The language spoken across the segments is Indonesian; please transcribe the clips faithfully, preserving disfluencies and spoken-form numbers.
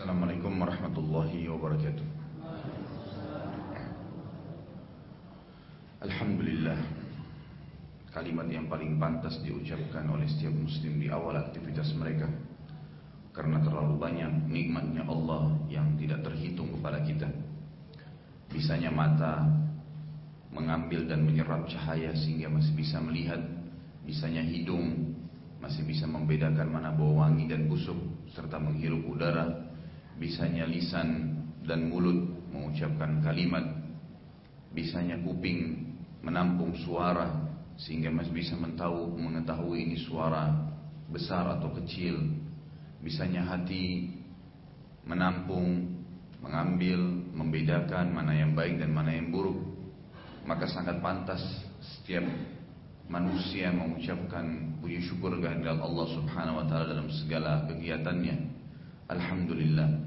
Assalamualaikum warahmatullahi wabarakatuh. Alhamdulillah, kalimat yang paling pantas diucapkan oleh setiap muslim di awal aktivitas mereka, karena terlalu banyak nikmatnya Allah yang tidak terhitung kepada kita. Bisanya mata mengambil dan menyerap cahaya sehingga masih bisa melihat, bisanya hidung masih bisa membedakan mana bau wangi dan busuk serta menghirup udara, bisanya lisan dan mulut mengucapkan kalimat, bisanya kuping menampung suara sehingga masih bisa mentahu, mengetahui ini suara besar atau kecil, bisanya hati menampung, mengambil, membedakan mana yang baik dan mana yang buruk. Maka sangat pantas setiap manusia mengucapkan puji syukur kehadirat Allah Subhanahu wa taala dalam segala kegiatannya. Alhamdulillah.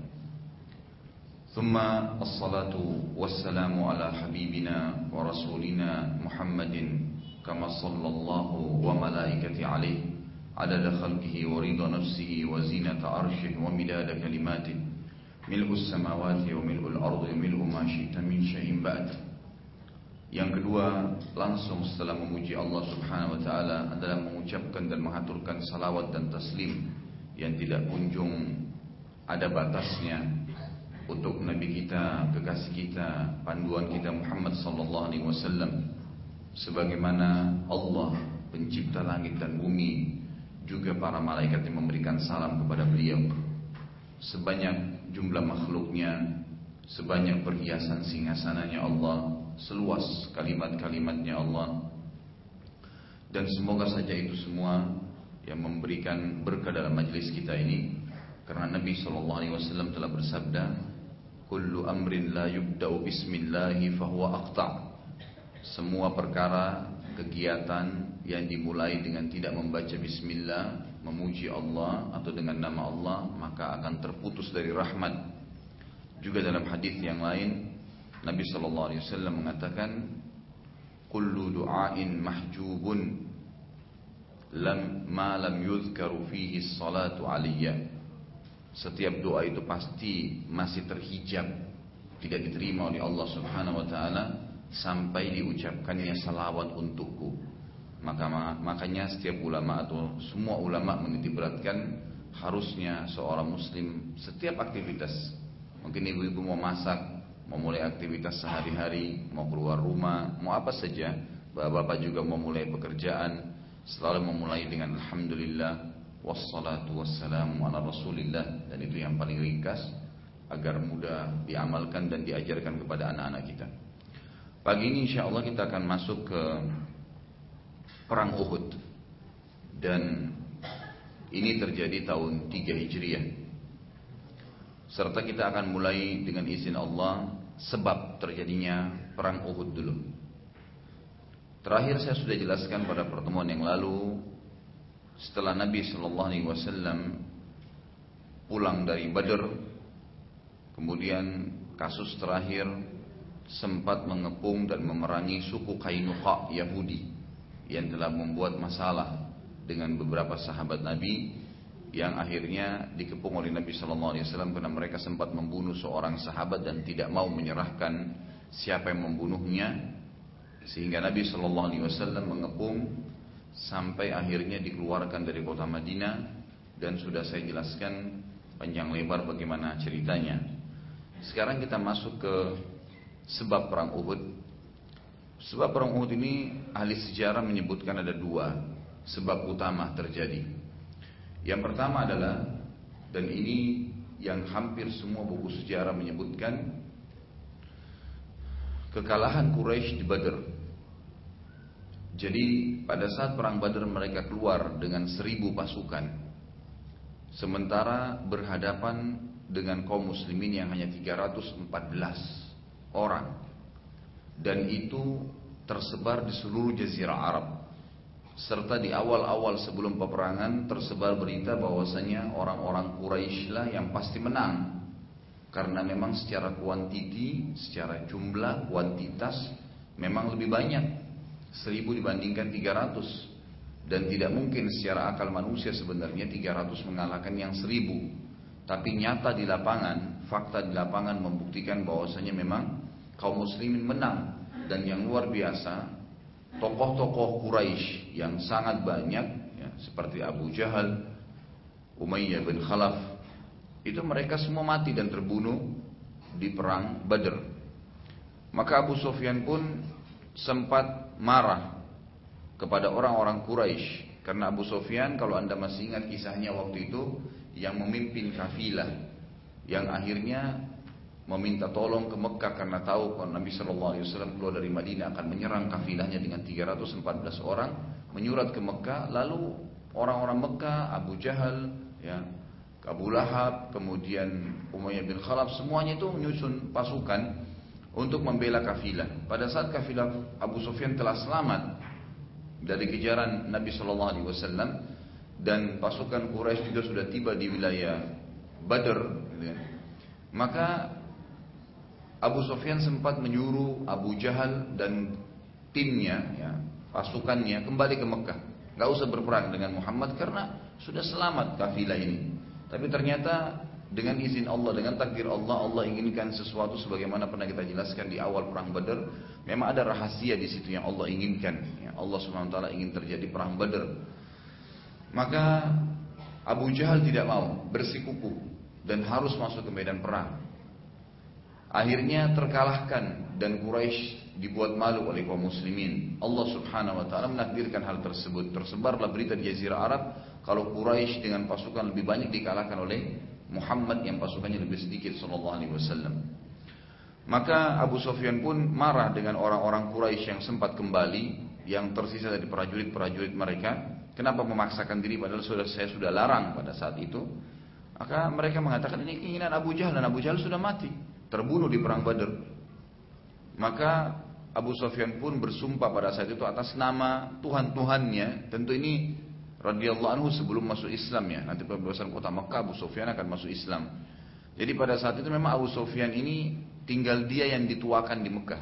Thumma as-salatu wassalamu ala habibina wa rasulina Muhammadin kama sallallahu wa malaikati alaihi adada khalqihi wa ridha nafsihi wa zinata arshih wa midada kalimatih mil'us samawati wa mil'ul ardi wa mil'u ma syi'ta min syai'in ba'd. Yang kedua, langsung setelah memuji Allah Subhanahu wa taala adalah mengucapkan dan mengaturkan salawat dan taslim yang tidak kunjung ada batasnya untuk Nabi kita, kekasih kita, panduan kita Muhammad sallallahu alaihi wasallam, sebagaimana Allah pencipta langit dan bumi juga para malaikat yang memberikan salam kepada beliau. Sebanyak jumlah makhluknya, sebanyak perhiasan singgasananya Allah, seluas kalimat-kalimatnya Allah, dan semoga saja itu semua yang memberikan berkah dalam majlis kita ini, karena Nabi shallallahu alaihi wasallam telah bersabda, kullu amrin la yubda'u bismillahi fahuwa aqta'. Semua perkara, kegiatan yang dimulai dengan tidak membaca bismillah, memuji Allah atau dengan nama Allah, maka akan terputus dari rahmat. Juga dalam hadis yang lain Nabi shallallahu alaihi wasallam mengatakan, kullu du'ain mahjubun lam ma lam yuzkaru fihi salatu aliyya. Setiap doa itu pasti masih terhijab, tidak diterima oleh Allah Subhanahu wa taala sampai diucapkannya salawat untukku. Maka makanya setiap ulama atau semua ulama menitikberatkan harusnya seorang muslim setiap aktivitas, mungkin ibu-ibu mau masak, mau mulai aktivitas sehari-hari, mau keluar rumah, mau apa saja, bapak-bapak juga mau mulai pekerjaan, selalu memulai dengan alhamdulillah wassalatu wassalamu ala rasulillah. Dan itu yang paling ringkas agar mudah diamalkan dan diajarkan kepada anak-anak kita. Pagi ini insyaAllah kita akan masuk ke perang Uhud, dan ini terjadi tahun tiga Hijriah. Serta kita akan mulai dengan izin Allah sebab terjadinya perang Uhud dulu. Terakhir saya sudah jelaskan pada pertemuan yang lalu, setelah Nabi shallallahu alaihi wasallam pulang dari Badr, kemudian kasus terakhir sempat mengepung dan memerangi suku Qainuqa Yahudi yang telah membuat masalah dengan beberapa sahabat Nabi, yang akhirnya dikepung oleh Nabi shallallahu alaihi wasallam karena mereka sempat membunuh seorang sahabat dan tidak mau menyerahkan siapa yang membunuhnya, sehingga Nabi shallallahu alaihi wasallam mengepung sampai akhirnya dikeluarkan dari kota Madinah. Dan sudah saya jelaskan panjang lebar bagaimana ceritanya. Sekarang kita masuk ke sebab perang Uhud. Sebab perang Uhud ini ahli sejarah menyebutkan ada dua sebab utama terjadi. Yang pertama adalah, dan ini yang hampir semua buku sejarah menyebutkan, kekalahan Quraisy di Badr. Jadi pada saat perang Badr mereka keluar dengan seribu pasukan, sementara berhadapan dengan kaum muslimin yang hanya tiga ratus empat belas orang, dan itu tersebar di seluruh jazirah Arab. Serta di awal-awal sebelum peperangan tersebar berita bahwasanya orang-orang Quraisy lah yang pasti menang, karena memang secara kuantiti, secara jumlah, kuantitas memang lebih banyak seribu dibandingkan tiga ratus. Dan tidak mungkin secara akal manusia sebenarnya tiga ratus mengalahkan yang seribu. Tapi nyata di lapangan, fakta di lapangan membuktikan bahwasanya memang kaum muslimin menang. Dan yang luar biasa, tokoh-tokoh Quraisy yang sangat banyak ya, seperti Abu Jahal, Umayyah bin Khalaf, itu mereka semua mati dan terbunuh di perang Badr. Maka Abu Sufyan pun sempat marah kepada orang-orang Quraisy, karena Abu Sufyan, kalau anda masih ingat kisahnya waktu itu, yang memimpin kafilah yang akhirnya meminta tolong ke Mekah karena tahu kalau Nabi Shallallahu Alaihi Wasallam keluar dari Madinah akan menyerang kafilahnya dengan tiga ratus empat belas orang, menyurat ke Mekah. Lalu orang-orang Mekah, Abu Jahal, ya, Abu Lahab, kemudian Umayyah bin Khalaf, semuanya itu menyusun pasukan untuk membela kafilah. Pada saat kafilah Abu Sufyan telah selamat dari kejaran Nabi Shallallahu Alaihi Wasallam dan pasukan Quraisy juga sudah tiba di wilayah Badr, gitu ya. Maka Abu Sufyan sempat menyuruh Abu Jahal dan timnya, ya, pasukannya kembali ke Mekah, nggak usah berperang dengan Muhammad karena sudah selamat kafilah ini. Tapi ternyata dengan izin Allah, dengan takdir Allah, Allah inginkan sesuatu sebagaimana pernah kita jelaskan di awal perang Badar. Memang ada rahasia di situ yang Allah inginkan. Ya, Allah Subhanahu Wa Taala ingin terjadi perang Badar. Maka Abu Jahal tidak mau, bersikukuh dan harus masuk ke medan perang. Akhirnya terkalahkan dan Quraisy dibuat malu oleh kaum muslimin. Allah Subhanahu Wa Taala menakdirkan hal tersebut. Tersebarlah berita di Jazirah Arab kalau Quraisy dengan pasukan lebih banyak dikalahkan oleh Muhammad yang pasukannya lebih sedikit sallallahu alaihi wasallam. Maka Abu Sufyan pun marah dengan orang-orang Quraisy yang sempat kembali, yang tersisa dari prajurit-prajurit mereka. Kenapa memaksakan diri padahal sudah saya sudah larang pada saat itu? Maka mereka mengatakan ini keinginan Abu Jahal, dan Abu Jahal sudah mati, terbunuh di perang Badar. Maka Abu Sufyan pun bersumpah pada saat itu atas nama Tuhan-Tuhannya. Tentu ini radhiyallahu anhu sebelum masuk Islam, ya. Nanti pembebasan kota Mekah Abu Sufyan akan masuk Islam. Jadi pada saat itu memang Abu Sufyan ini tinggal dia yang dituakan di Mekah.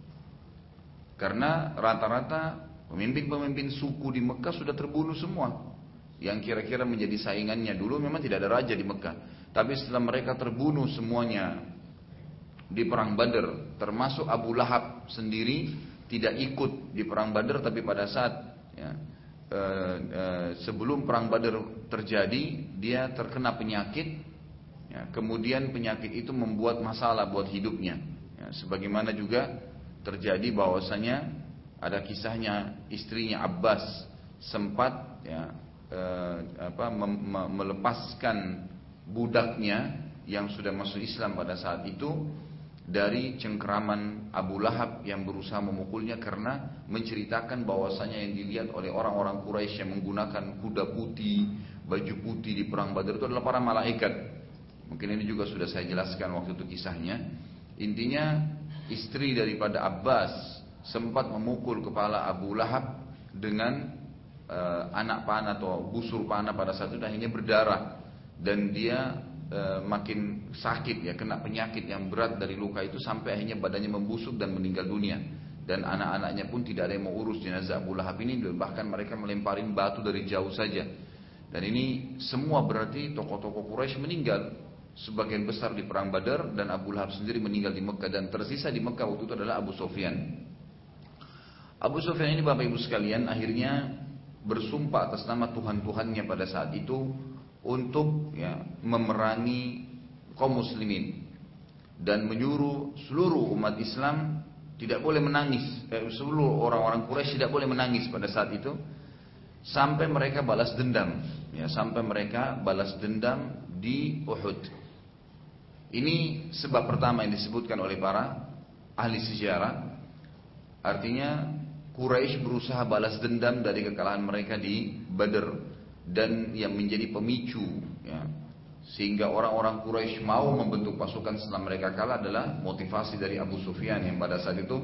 Karena rata-rata pemimpin-pemimpin suku di Mekah sudah terbunuh semua. Yang kira-kira menjadi saingannya dulu memang tidak ada raja di Mekah. Tapi setelah mereka terbunuh semuanya di perang Badar, termasuk Abu Lahab sendiri tidak ikut di perang Badar, tapi pada saat ya, e, e, sebelum perang Badar terjadi dia terkena penyakit, ya, kemudian penyakit itu membuat masalah buat hidupnya, ya, sebagaimana juga terjadi bahwasanya ada kisahnya istrinya Abbas sempat ya, e, apa, mem, me, melepaskan budaknya yang sudah masuk Islam pada saat itu dari cengkeraman Abu Lahab yang berusaha memukulnya, karena menceritakan bahwasanya yang dilihat oleh orang-orang Quraisy yang menggunakan kuda putih, baju putih di perang Badar itu adalah para malaikat. Mungkin ini juga sudah saya jelaskan waktu itu kisahnya. Intinya istri daripada Abbas sempat memukul kepala Abu Lahab dengan uh, anak panah atau busur panah pada saat itu, dan akhirnya berdarah dan dia uh, makin sakit, ya, kena penyakit yang berat dari luka itu sampai akhirnya badannya membusuk dan meninggal dunia. Dan anak-anaknya pun tidak ada yang mau urus jenazah Abu Lahab ini, bahkan mereka melemparin batu dari jauh saja. Dan ini semua berarti tokoh-tokoh Quraisy meninggal, sebagian besar di perang Badar, dan Abu Lahab sendiri meninggal di Mekah, dan tersisa di Mekah waktu itu adalah Abu Sufyan. Abu Sufyan ini Bapak Ibu sekalian akhirnya bersumpah atas nama Tuhan-Tuhannya pada saat itu untuk ya, memerangi kaum muslimin dan menyuruh seluruh umat Islam tidak boleh menangis, eh, seluruh orang-orang Quraisy tidak boleh menangis pada saat itu sampai mereka balas dendam, ya, sampai mereka balas dendam di Uhud. Ini sebab pertama yang disebutkan oleh para ahli sejarah. Artinya Quraisy berusaha balas dendam dari kekalahan mereka di Badar, dan yang menjadi pemicu, ya, sehingga orang-orang Quraisy mau membentuk pasukan setelah mereka kalah adalah motivasi dari Abu Sufyan yang pada saat itu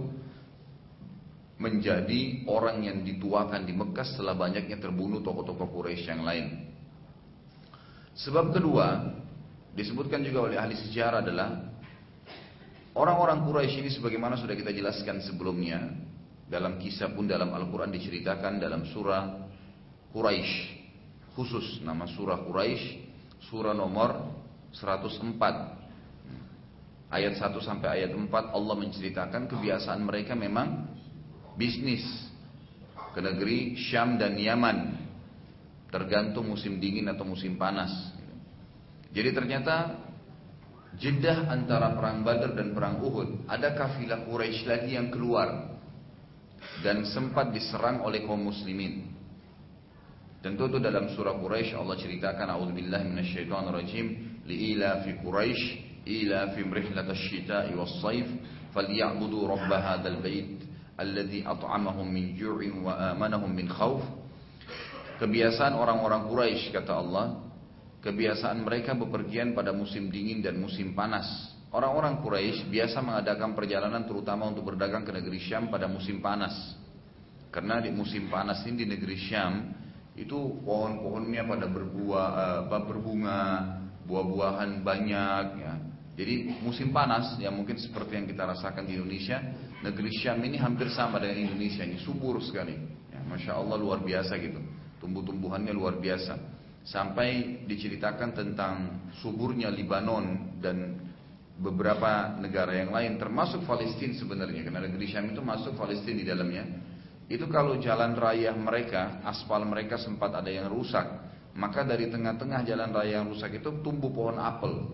menjadi orang yang dituakan di Mekah setelah banyaknya terbunuh tokoh-tokoh Quraisy yang lain. Sebab kedua disebutkan juga oleh ahli sejarah adalah orang-orang Quraisy ini sebagaimana sudah kita jelaskan sebelumnya. Dalam kisah pun dalam Al-Quran diceritakan dalam surah Quraisy, khusus nama surah Quraisy, surah nomor seratus empat ayat satu sampai ayat empat Allah menceritakan kebiasaan mereka memang bisnis ke negeri Syam dan Yaman, tergantung musim dingin atau musim panas. Jadi ternyata Jeddah antara perang Badar dan perang Uhud, ada kafilah Quraisy lagi yang keluar dan sempat diserang oleh kaum muslimin. Tentu itu dalam surah Quraisy Allah ceritakan, a'udzubillahi minasyaitonirrajim, liila fi Quraisy ila fi rihlatasy syita'i was-shaif falyabudu rabb hadzal bait alladzi at'amahum min ju'in wa amanahum min khauf. Kebiasaan orang-orang Quraisy, kata Allah, kebiasaan mereka bepergian pada musim dingin dan musim panas. Orang-orang Quraisy biasa mengadakan perjalanan terutama untuk berdagang ke negeri Syam pada musim panas. Karena di musim panas ini di negeri Syam itu pohon-pohonnya pada berbuah, uh, berbunga, buah-buahan banyak ya. Jadi musim panas yang mungkin seperti yang kita rasakan di Indonesia, negeri Syam ini hampir sama dengan Indonesia, ini subur sekali. Ya, Masya Allah luar biasa gitu. Tumbuh-tumbuhannya luar biasa. Sampai diceritakan tentang suburnya Libanon dan beberapa negara yang lain, termasuk Palestina sebenarnya, karena negeri Syam itu masuk Palestina di dalamnya. Itu kalau jalan raya mereka, aspal mereka sempat ada yang rusak, maka dari tengah-tengah jalan raya yang rusak itu tumbuh pohon apel.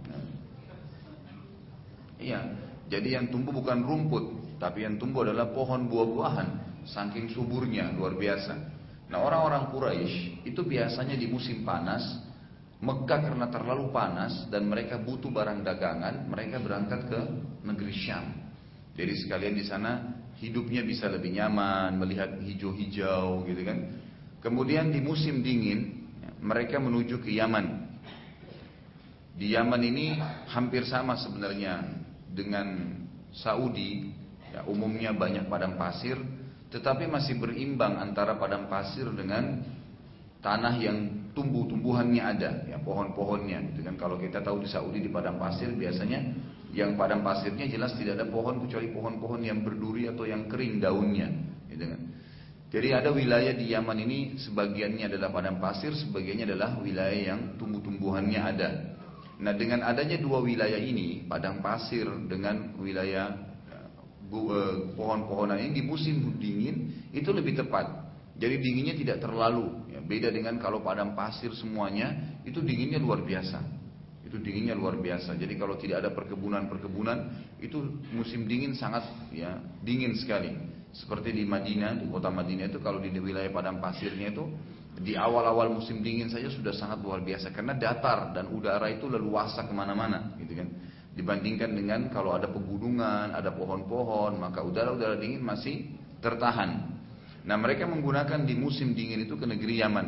Iya, jadi yang tumbuh bukan rumput, tapi yang tumbuh adalah pohon buah-buahan, saking suburnya luar biasa. Nah, orang-orang Quraisy itu biasanya di musim panas, Mekah karena terlalu panas dan mereka butuh barang dagangan, mereka berangkat ke negeri Syam. Jadi sekalian di sana hidupnya bisa lebih nyaman, melihat hijau-hijau gitu kan. Kemudian di musim dingin mereka menuju ke Yaman. Di Yaman ini hampir sama sebenarnya dengan Saudi, ya, umumnya banyak padang pasir, tetapi masih berimbang antara padang pasir dengan tanah yang tumbuh-tumbuhannya ada, ya, pohon-pohonnya. Gitu kan. Kalau kita tahu di Saudi di padang pasir biasanya yang padang pasirnya jelas tidak ada pohon kecuali pohon-pohon yang berduri atau yang kering daunnya. Gitu kan. Jadi ada wilayah di Yaman ini sebagiannya adalah padang pasir, sebagiannya adalah wilayah yang tumbuh-tumbuhannya ada. Nah, dengan adanya dua wilayah ini, padang pasir dengan wilayah pohon-pohonan ini di musim dingin itu lebih tepat. Jadi dinginnya tidak terlalu ya, beda dengan kalau padang pasir semuanya itu dinginnya luar biasa. Itu dinginnya luar biasa. Jadi kalau tidak ada perkebunan-perkebunan itu musim dingin sangat ya dingin sekali. Seperti di Madinah, di kota Madinah itu kalau di wilayah padang pasirnya itu di awal-awal musim dingin saja sudah sangat luar biasa karena datar dan udara itu leluasa kemana-mana, gitu kan. Dibandingkan dengan kalau ada pegunungan, ada pohon-pohon, maka udara-udara dingin masih tertahan. Nah, mereka menggunakan di musim dingin itu ke negeri Yaman.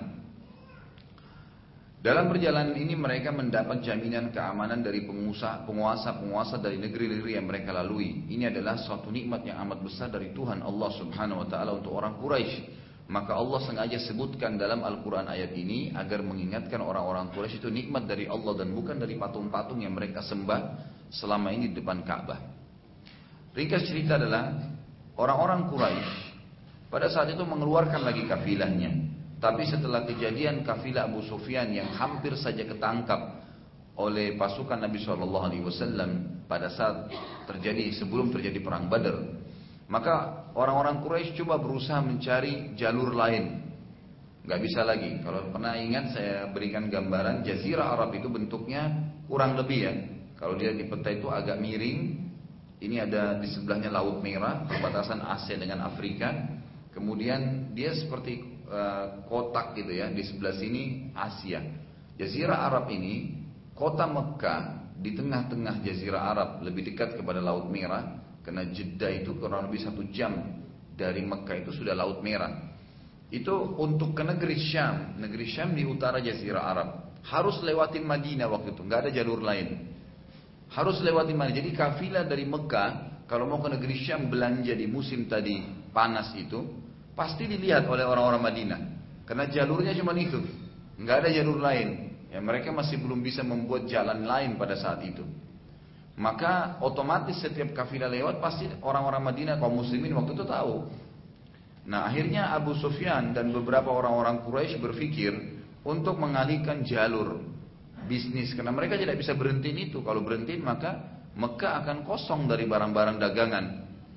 Dalam perjalanan ini mereka mendapat jaminan keamanan dari penguasa-penguasa dari negeri-negeri yang mereka lalui. Ini adalah suatu nikmat yang amat besar dari Tuhan Allah Subhanahu wa taala untuk orang Quraisy. Maka Allah sengaja sebutkan dalam Al-Quran ayat ini agar mengingatkan orang-orang Quraisy itu nikmat dari Allah dan bukan dari patung-patung yang mereka sembah selama ini di depan Ka'bah. Ringkas cerita adalah orang-orang Quraisy pada saat itu mengeluarkan lagi kafilahnya. Tapi setelah kejadian kafilah Abu Sufyan yang hampir saja ketangkap oleh pasukan Nabi shallallahu alaihi wasallam pada saat terjadi sebelum terjadi perang Badar, maka orang-orang Quraisy coba berusaha mencari jalur lain. Gak bisa lagi. Kalau pernah ingat saya berikan gambaran Jazirah Arab itu bentuknya kurang lebih ya. Kalau dia di peta itu agak miring. Ini ada di sebelahnya Laut Merah, perbatasan Asia dengan Afrika. Kemudian dia seperti uh, kotak gitu ya. Di sebelah sini Asia. Jazirah Arab ini, kota Mekah di tengah-tengah Jazirah Arab, lebih dekat kepada Laut Merah. Karena Jeddah itu kurang lebih satu jam dari Mekah itu sudah Laut Merah. Itu untuk ke negeri Syam. Negeri Syam di utara Jazirah Arab. Harus lewatin Madinah waktu itu, nggak ada jalur lain. Harus lewatin Madinah. Jadi kafilah dari Mekah kalau mau ke negeri Syam belanja di musim tadi panas itu, pasti dilihat oleh orang-orang Madinah. Karena jalurnya cuma itu, nggak ada jalur lain. Ya, mereka masih belum bisa membuat jalan lain pada saat itu. Maka otomatis setiap kafilah lewat pasti orang-orang Madinah kaum muslimin waktu itu tahu. Nah, akhirnya Abu Sufyan dan beberapa orang-orang Quraisy berpikir untuk mengalihkan jalur. bisnis, karena mereka tidak bisa berhentiin itu. Kalau berhentiin maka Mekah akan kosong dari barang-barang dagangan.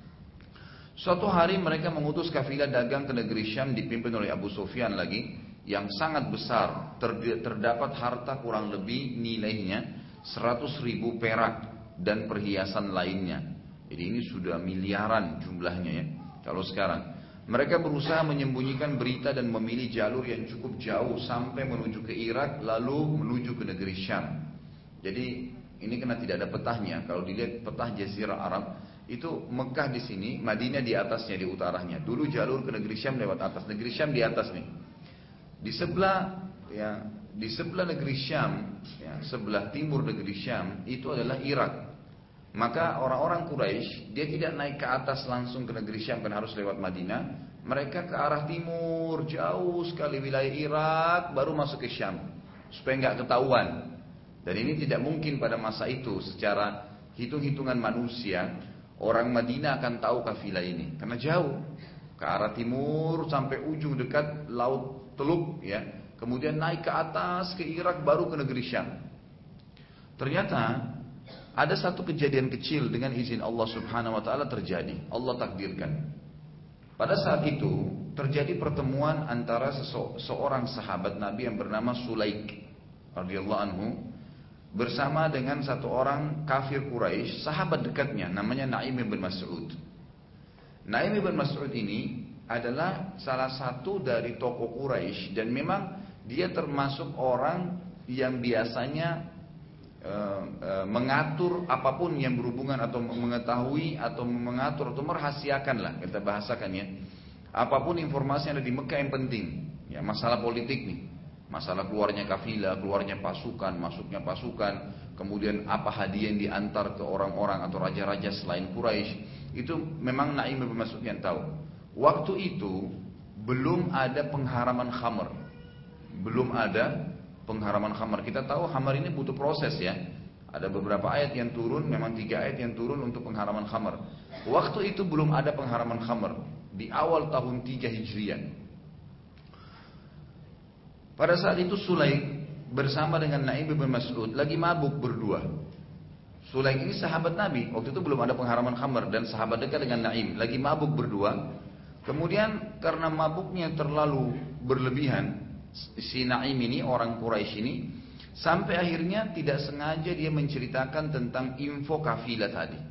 Suatu hari mereka mengutus kafilah dagang ke negeri Syam dipimpin oleh Abu Sufyan lagi, yang sangat besar. Terdapat harta kurang lebih nilainya seratus ribu perak dan perhiasan lainnya. Jadi ini sudah miliaran jumlahnya ya. Kalau sekarang mereka berusaha menyembunyikan berita dan memilih jalur yang cukup jauh sampai menuju ke Irak lalu menuju ke negeri Syam. Jadi ini karena tidak ada petahnya. Kalau dilihat petah Jazirah Arab itu Mekah di sini, Madinah di atasnya, di utaranya. Dulu jalur ke negeri Syam lewat atas, negeri Syam di atas nih. Di sebelah ya, di sebelah negeri Syam, ya, sebelah timur negeri Syam itu adalah Irak. Maka orang-orang Quraisy dia tidak naik ke atas langsung ke negeri Syam, kan harus lewat Madinah. Mereka ke arah timur jauh sekali wilayah Irak baru masuk ke Syam supaya nggak ketahuan. Dan ini tidak mungkin pada masa itu secara hitung-hitungan manusia orang Madinah akan tahu kafilah ini karena jauh ke arah timur sampai ujung dekat laut Teluk ya. Kemudian naik ke atas ke Irak baru ke negeri Syam. Ternyata ada satu kejadian kecil dengan izin Allah Subhanahu wa taala terjadi. Allah takdirkan. Pada saat itu terjadi pertemuan antara seseorang sahabat Nabi yang bernama Sulaik radhiyallahu anhu bersama dengan satu orang kafir Quraisy, sahabat dekatnya namanya Naim bin Mas'ud. Naim bin Mas'ud ini adalah salah satu dari tokoh Quraisy dan memang dia termasuk orang yang biasanya E, e, mengatur apapun yang berhubungan atau mengetahui atau mengatur atau merahasiakan lah kita bahasakan ya, apapun informasi yang ada di Mekah yang penting ya, masalah politik nih, masalah keluarnya kafilah, keluarnya pasukan, masuknya pasukan, kemudian apa hadiah yang diantar ke orang-orang atau raja-raja selain Quraisy, itu memang Naim bin Mas'ud yang tahu. Waktu itu belum ada pengharaman khamr, belum ada pengharaman khamar. Kita tahu khamar ini butuh proses ya. Ada beberapa ayat yang turun, memang tiga ayat yang turun untuk pengharaman khamar. Waktu itu belum ada pengharaman khamar. Di awal tahun tiga Hijriah. Pada saat itu Sulaik bersama dengan Naim bin Mas'ud lagi mabuk berdua. Sulaik ini sahabat Nabi. Waktu itu belum ada pengharaman khamar dan sahabat dekat dengan Naim. Lagi mabuk berdua. Kemudian karena mabuknya terlalu berlebihan, si Naim ini orang Quraisy ini sampai akhirnya tidak sengaja dia menceritakan tentang info kafilah tadi.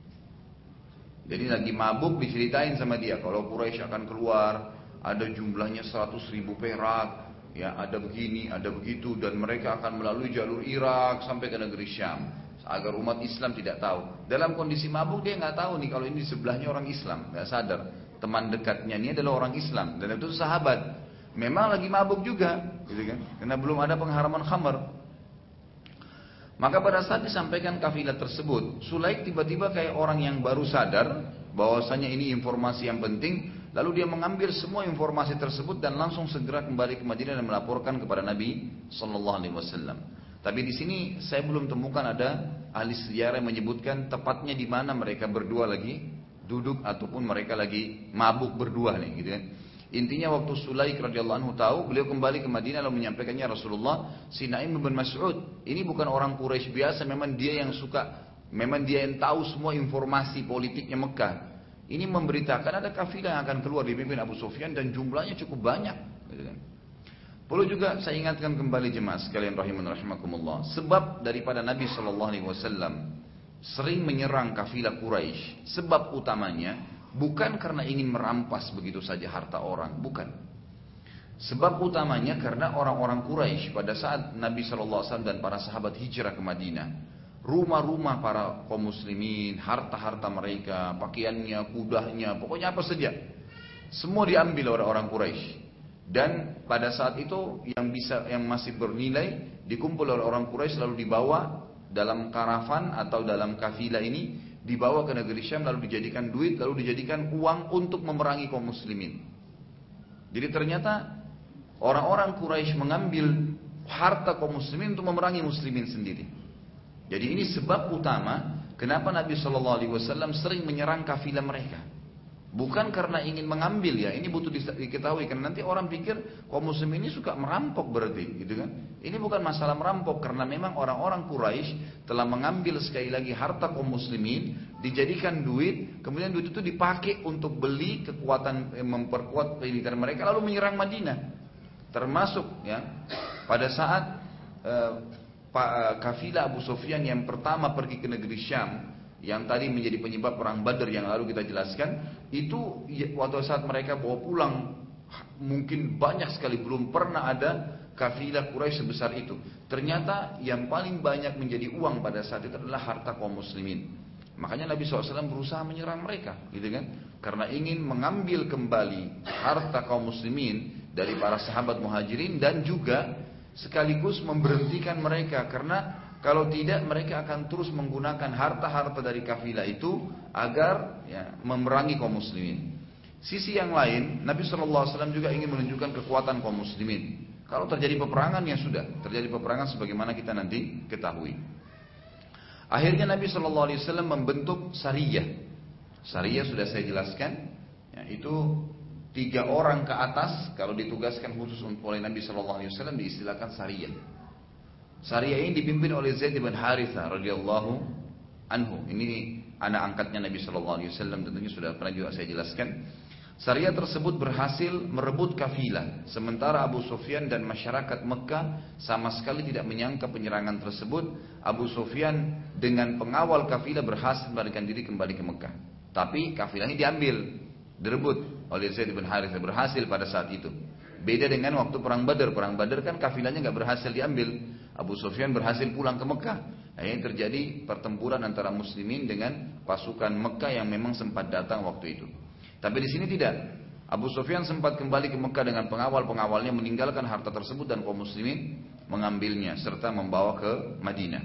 Jadi lagi mabuk diceritain sama dia kalau Quraisy akan keluar, ada jumlahnya seratus ribu perak, ya ada begini, ada begitu, dan mereka akan melalui jalur Irak sampai ke negeri Syam agar umat Islam tidak tahu. Dalam kondisi mabuk dia nggak tahu nih kalau ini di sebelahnya orang Islam, nggak sadar teman dekatnya ini adalah orang Islam dan itu sahabat. Memang lagi mabuk juga, gitu kan? Karena belum ada pengharaman khamar. Maka pada saat disampaikan kafilah tersebut, Sulaik tiba-tiba kayak orang yang baru sadar bahwasanya ini informasi yang penting, lalu dia mengambil semua informasi tersebut dan langsung segera kembali ke Madinah dan melaporkan kepada Nabi Sallallahu Alaihi Wasallam. Tapi di sini saya belum temukan ada ahli sejarah yang menyebutkan tepatnya di mana mereka berdua lagi duduk ataupun mereka lagi mabuk berdua nih, gitu kan? Intinya waktu Sulaik radhiyallahu anhu tahu, beliau kembali ke Madinah lalu menyampaikannya Rasulullah, si Naim bin Mas'ud ini bukan orang Quraisy biasa, memang dia yang suka, memang dia yang tahu semua informasi politiknya Mekah. Ini memberitakan ada kafilah yang akan keluar dipimpin Abu Sufyan dan jumlahnya cukup banyak. Perlu juga saya ingatkan kembali jemaah sekalian rahiman rahimakumullah, sebab daripada Nabi Shallallahu Alaihi Wasallam sering menyerang kafilah Quraisy, sebab utamanya bukan karena ingin merampas begitu saja harta orang, bukan. Sebab utamanya karena orang-orang Quraisy pada saat Nabi shallallahu alaihi wasallam dan para sahabat hijrah ke Madinah, rumah-rumah para kaum muslimin, harta-harta mereka, pakaiannya, kudanya, pokoknya apa saja, semua diambil oleh orang Quraisy. Dan pada saat itu yang bisa, yang masih bernilai dikumpul oleh orang Quraisy lalu dibawa dalam karavan atau dalam kafilah ini, dibawa ke negeri Syam lalu dijadikan duit, lalu dijadikan uang untuk memerangi kaum muslimin. Jadi ternyata orang-orang Quraisy mengambil harta kaum muslimin untuk memerangi muslimin sendiri. Jadi ini sebab utama kenapa Nabi Shallallahu Alaihi Wasallam sering menyerang kafilah mereka. Bukan karena ingin mengambil ya, ini butuh diketahui karena nanti orang pikir kaum muslim ini suka merampok berarti, gitu kan? Ini bukan masalah merampok karena memang orang-orang Quraisy telah mengambil sekali lagi harta kaum muslimin, dijadikan duit, kemudian duit itu dipakai untuk beli kekuatan, memperkuat militer mereka lalu menyerang Madinah. Termasuk ya pada saat eh, kafilah Abu Sufyan yang pertama pergi ke negeri Syam, yang tadi menjadi penyebab perang Badar yang lalu kita jelaskan, itu waktu saat mereka bawa pulang mungkin banyak sekali, belum pernah ada kafilah Quraisy sebesar itu. Ternyata yang paling banyak menjadi uang pada saat itu adalah harta kaum muslimin. Makanya Nabi shallallahu alaihi wasallam berusaha menyerang mereka, gitu kan? Karena ingin mengambil kembali harta kaum muslimin dari para sahabat muhajirin dan juga sekaligus memberhentikan mereka, karena kalau tidak mereka akan terus menggunakan harta-harta dari kafilah itu agar ya, memerangi kaum muslimin. Sisi yang lain, Nabi shallallahu alaihi wasallam juga ingin menunjukkan kekuatan kaum muslimin. Kalau terjadi peperangan ya sudah, terjadi peperangan sebagaimana kita nanti ketahui. Akhirnya Nabi shallallahu alaihi wasallam membentuk Sariyah. Sariyah sudah saya jelaskan, ya, itu tiga orang ke atas kalau ditugaskan khusus oleh Nabi shallallahu alaihi wasallam diistilahkan Sariyah. Sariyah ini dipimpin oleh Zaid bin Harithah radhiyallahu anhu. Ini anak angkatnya Nabi shallallahu alaihi wasallam, tentunya sudah pernah juga saya jelaskan. Sariyah tersebut berhasil merebut kafilah, sementara Abu Sufyan dan masyarakat Mekah sama sekali tidak menyangka penyerangan tersebut. Abu Sufyan dengan pengawal kafilah berhasil melarikan diri kembali ke Mekah. Tapi kafilah ini diambil, direbut oleh Zaid bin Harithah, berhasil pada saat itu. Beda dengan waktu perang Badar. Perang Badar kan kafilahnya nggak berhasil diambil. Abu Sufyan berhasil pulang ke Mekah. Akhirnya terjadi pertempuran antara muslimin dengan pasukan Mekah yang memang sempat datang waktu itu. Tapi di sini tidak. Abu Sufyan sempat kembali ke Mekah dengan pengawal-pengawalnya, meninggalkan harta tersebut dan kaum muslimin mengambilnya serta membawa ke Madinah.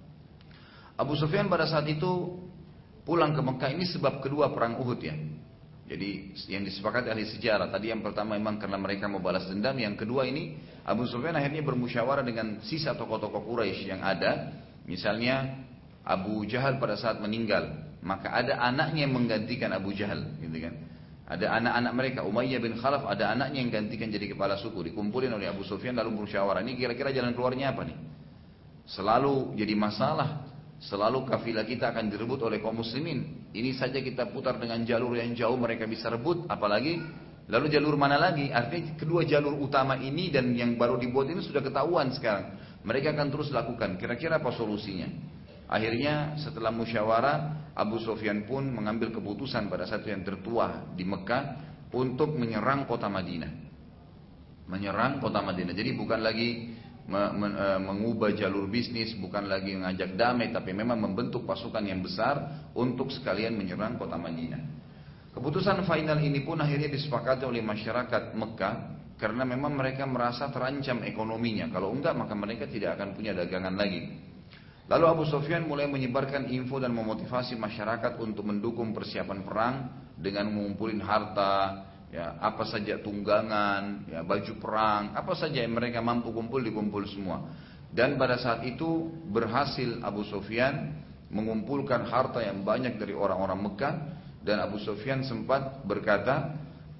Abu Sufyan pada saat itu pulang ke Mekah, ini sebab kedua perang Uhud ya. Jadi yang disepakati ahli sejarah tadi, yang pertama memang karena mereka mau balas dendam, yang kedua ini Abu Sufyan akhirnya bermusyawarah dengan sisa tokoh-tokoh Quraisy yang ada. Misalnya Abu Jahal pada saat meninggal, maka ada anaknya yang menggantikan Abu Jahal, gitu kan? Ada anak-anak mereka, Umayyah bin Khalaf, ada anaknya yang gantikan jadi kepala suku. Dikumpulin oleh Abu Sufyan lalu bermusyawarah, ini kira-kira jalan keluarnya apa nih? Selalu jadi masalah. Selalu kafilah kita akan direbut oleh kaum muslimin. Ini saja kita putar dengan jalur yang jauh mereka bisa rebut, apalagi lalu jalur mana lagi? Artinya kedua jalur utama ini dan yang baru dibuat ini sudah ketahuan sekarang. Mereka akan terus lakukan. Kira-kira apa solusinya? Akhirnya setelah musyawarah, Abu Sufyan pun mengambil keputusan pada satu yang tertua di Mekah untuk menyerang kota Madinah. Menyerang kota Madinah. Jadi bukan lagi mengubah jalur bisnis, bukan lagi mengajak damai, tapi memang membentuk pasukan yang besar untuk sekalian menyerang kota Madinah. Keputusan final ini pun akhirnya disepakati oleh masyarakat Mekah karena memang mereka merasa terancam ekonominya. Kalau enggak maka mereka tidak akan punya dagangan lagi. Lalu Abu Sufyan mulai menyebarkan info dan memotivasi masyarakat untuk mendukung persiapan perang dengan mengumpulin harta, ya, apa saja tunggangan, ya, baju perang, apa saja yang mereka mampu kumpul dikumpul semua. Dan pada saat itu berhasil Abu Sufyan mengumpulkan harta yang banyak dari orang-orang Mekah, dan Abu Sufyan sempat berkata,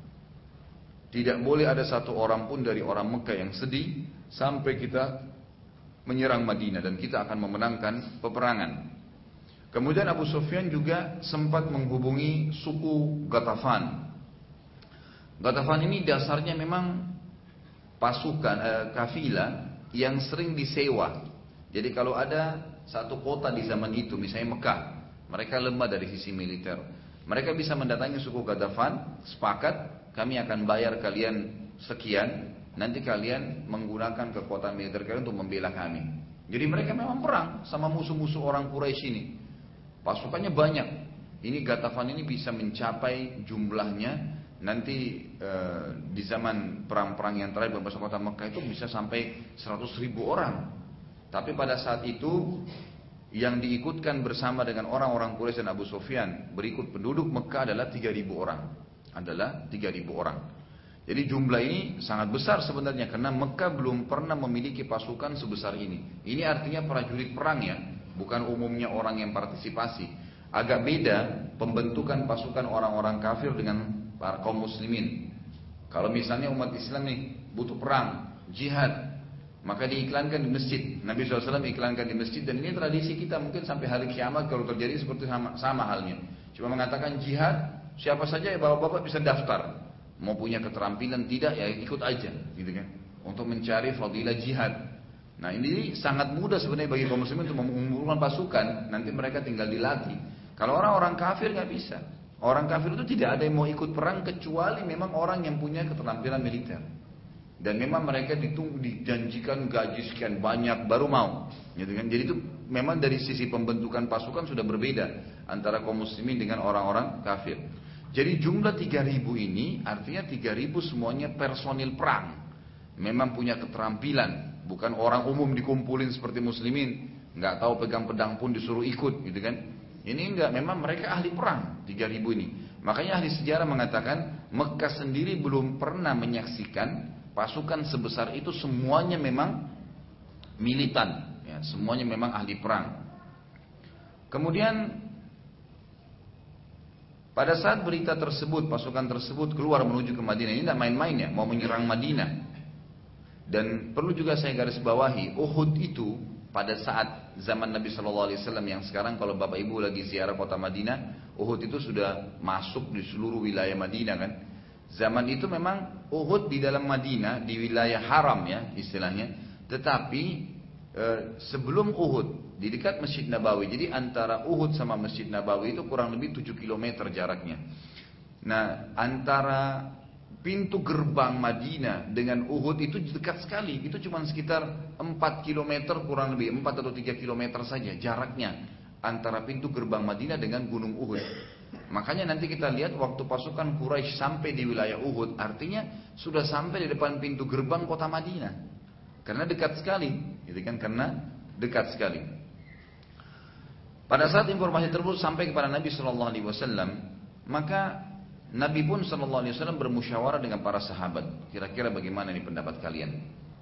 tidak boleh ada satu orang pun dari orang Mekah yang sedih sampai kita menyerang Madinah dan kita akan memenangkan peperangan. Kemudian Abu Sufyan juga sempat menghubungi suku Ghatafan. Ghatafan ini dasarnya memang pasukan eh, kafilah yang sering disewa. Jadi kalau ada satu kota di zaman itu, misalnya Mekah, mereka lemah dari sisi militer, mereka bisa mendatangi suku Ghatafan, sepakat kami akan bayar kalian sekian, nanti kalian menggunakan kekuatan militer kalian untuk membela kami. Jadi mereka memang perang sama musuh-musuh orang Quraisy ini. Pasukannya banyak. Ini Ghatafan ini bisa mencapai jumlahnya nanti e, di zaman perang-perang yang terakhir berbahasa kota Mekah itu bisa sampai seratus ribu orang. Tapi pada saat itu yang diikutkan bersama dengan orang-orang Quraisy dan Abu Sufyan berikut penduduk Mekah adalah tiga ribu orang. Adalah tiga ribu orang. Jadi jumlah ini sangat besar sebenarnya karena Mekah belum pernah memiliki pasukan sebesar ini. Ini artinya prajurit perang ya, bukan umumnya orang yang partisipasi. Agak beda pembentukan pasukan orang-orang kafir dengan para kaum muslimin. Kalau misalnya umat Islam nih butuh perang, jihad, maka diiklankan di masjid. Nabi shallallahu alaihi wasallam iklankan di masjid, dan ini tradisi kita mungkin sampai hari kiamat kalau terjadi seperti sama, sama halnya. Cuma mengatakan jihad, siapa saja ya bapak-bapak bisa daftar. Mau punya keterampilan tidak ya ikut aja, gitu kan? Untuk mencari fadilah jihad. Nah ini sangat mudah sebenarnya bagi kaum muslimin untuk mengumpulkan pasukan. Nanti mereka tinggal dilatih. Kalau orang-orang kafir nggak bisa. Orang kafir itu tidak ada yang mau ikut perang kecuali memang orang yang punya keterampilan militer. Dan memang mereka ditunggu, dijanjikan gaji sekian banyak baru mau, gitu kan? Jadi itu memang dari sisi pembentukan pasukan sudah berbeda antara kaum muslimin dengan orang-orang kafir. Jadi jumlah tiga ribu ini artinya tiga ribu semuanya personil perang. Memang punya keterampilan, bukan orang umum dikumpulin seperti muslimin, nggak tahu pegang pedang pun disuruh ikut, gitu kan? Ini enggak, memang mereka ahli perang tiga ribu ini. Makanya ahli sejarah mengatakan Mekah sendiri belum pernah menyaksikan pasukan sebesar itu semuanya memang militan, ya, semuanya memang ahli perang. Kemudian pada saat berita tersebut, pasukan tersebut keluar menuju ke Madinah, ini tidak main-main ya, mau menyerang Madinah. Dan perlu juga saya garis bawahi, Uhud itu pada saat zaman Nabi shallallahu alaihi wasallam yang sekarang kalau bapak ibu lagi ziarah kota Madinah, Uhud itu sudah masuk di seluruh wilayah Madinah kan. Zaman itu memang Uhud di dalam Madinah, di wilayah haram ya istilahnya. Tetapi e, sebelum Uhud, di dekat Masjid Nabawi. Jadi antara Uhud sama Masjid Nabawi itu kurang lebih tujuh kilometer jaraknya. Nah antara pintu gerbang Madinah dengan Uhud itu dekat sekali. Itu cuma sekitar empat kilometer kurang lebih, empat atau tiga kilometer saja jaraknya antara pintu gerbang Madinah dengan Gunung Uhud. Makanya nanti kita lihat waktu pasukan Quraisy sampai di wilayah Uhud, artinya sudah sampai di depan pintu gerbang kota Madinah. Karena dekat sekali, gitu kan? Karena dekat sekali. Pada saat informasi tersebut sampai kepada Nabi Shallallahu Alaihi Wasallam, maka Nabi pun Shallallahu Alaihi Wasallam bermusyawarah dengan para sahabat. Kira-kira bagaimana nih pendapat kalian?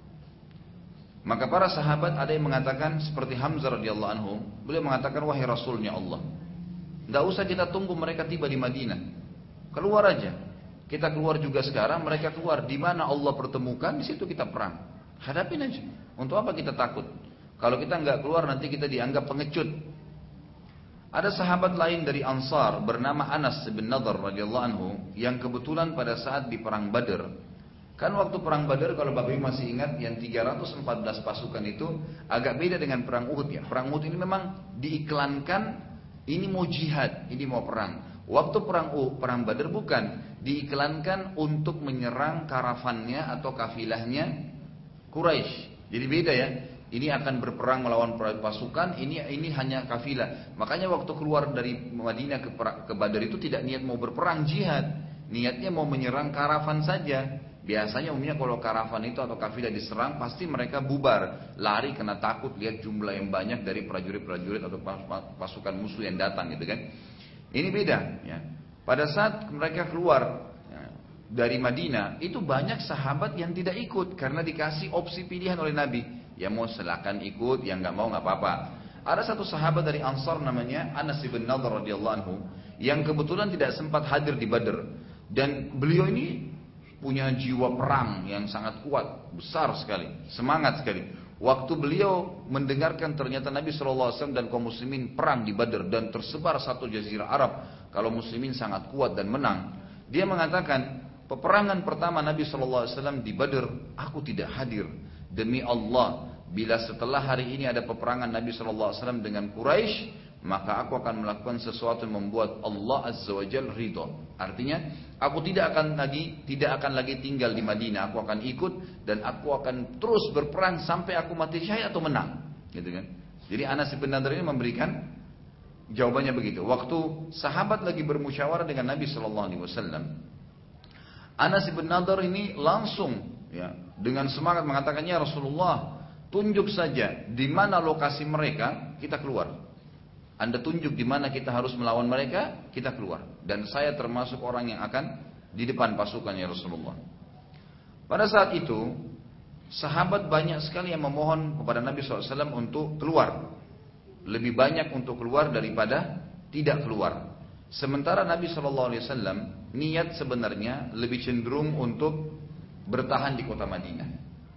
Maka para sahabat ada yang mengatakan seperti Hamzah radhiyallahu anhu, beliau mengatakan wahai Rasulnya Allah, tidak usah kita tunggu mereka tiba di Madinah, keluar aja. Kita keluar juga sekarang, mereka keluar. Di mana Allah pertemukan, di situ kita perang. Hadapin aja. Untuk apa kita takut? Kalau kita nggak keluar nanti kita dianggap pengecut. Ada sahabat lain dari Ansar bernama Anas bin Nadhr radhiyallahu anhu yang kebetulan pada saat di perang Badar. Kan waktu perang Badar kalau Bapak Ibu masih ingat yang tiga ratus empat belas pasukan itu agak beda dengan perang Uhud ya. Perang Uhud ini memang diiklankan ini mau jihad, ini mau perang. Waktu perang Uhud, perang Badar bukan, diiklankan untuk menyerang karavannya atau kafilahnya Quraisy. Jadi beda ya. Ini akan berperang melawan pasukan, ini ini hanya kafilah. Makanya waktu keluar dari Madinah ke, ke Badar itu tidak niat mau berperang jihad, niatnya mau menyerang karavan saja. Biasanya umumnya kalau karavan itu atau kafilah diserang, pasti mereka bubar, lari karena takut lihat jumlah yang banyak dari prajurit-prajurit atau pasukan musuh yang datang, gitu kan? Ini beda. Ya. Pada saat mereka keluar ya, dari Madinah, itu banyak sahabat yang tidak ikut karena dikasih opsi pilihan oleh Nabi. Ya mau silakan ikut, yang nggak mau nggak apa-apa. Ada satu sahabat dari Ansar namanya Anas bin Nadhr radhiyallahu anhu yang kebetulan tidak sempat hadir di Badar, dan beliau ini punya jiwa perang yang sangat kuat, besar sekali, semangat sekali. Waktu beliau mendengarkan ternyata Nabi shallallahu alaihi wasallam dan kaum muslimin perang di Badar dan tersebar satu jazirah Arab, kalau muslimin sangat kuat dan menang, dia mengatakan peperangan pertama Nabi shallallahu alaihi wasallam di Badar, aku tidak hadir. Demi Allah, bila setelah hari ini ada peperangan Nabi shallallahu alaihi wasallam dengan Quraisy, maka aku akan melakukan sesuatu yang membuat Allah Azza wa Jalla ridha. Artinya, aku tidak akan lagi tidak akan lagi tinggal di Madinah. Aku akan ikut dan aku akan terus berperang sampai aku mati syahid atau menang. Gitu kan? Jadi Anas bin Nadhr ini memberikan jawabannya begitu. Waktu sahabat lagi bermusyawarah dengan Nabi shallallahu alaihi wasallam, Anas bin Nadhr ini langsung ya, dengan semangat mengatakan, ya Rasulullah, tunjuk saja di mana lokasi mereka, kita keluar. Anda tunjuk di mana kita harus melawan mereka, kita keluar. Dan saya termasuk orang yang akan di depan pasukan ya Rasulullah. Pada saat itu, sahabat banyak sekali yang memohon kepada Nabi shallallahu alaihi wasallam untuk keluar. Lebih banyak untuk keluar daripada tidak keluar. Sementara Nabi shallallahu alaihi wasallam niat sebenarnya lebih cenderung untuk bertahan di kota Madinah.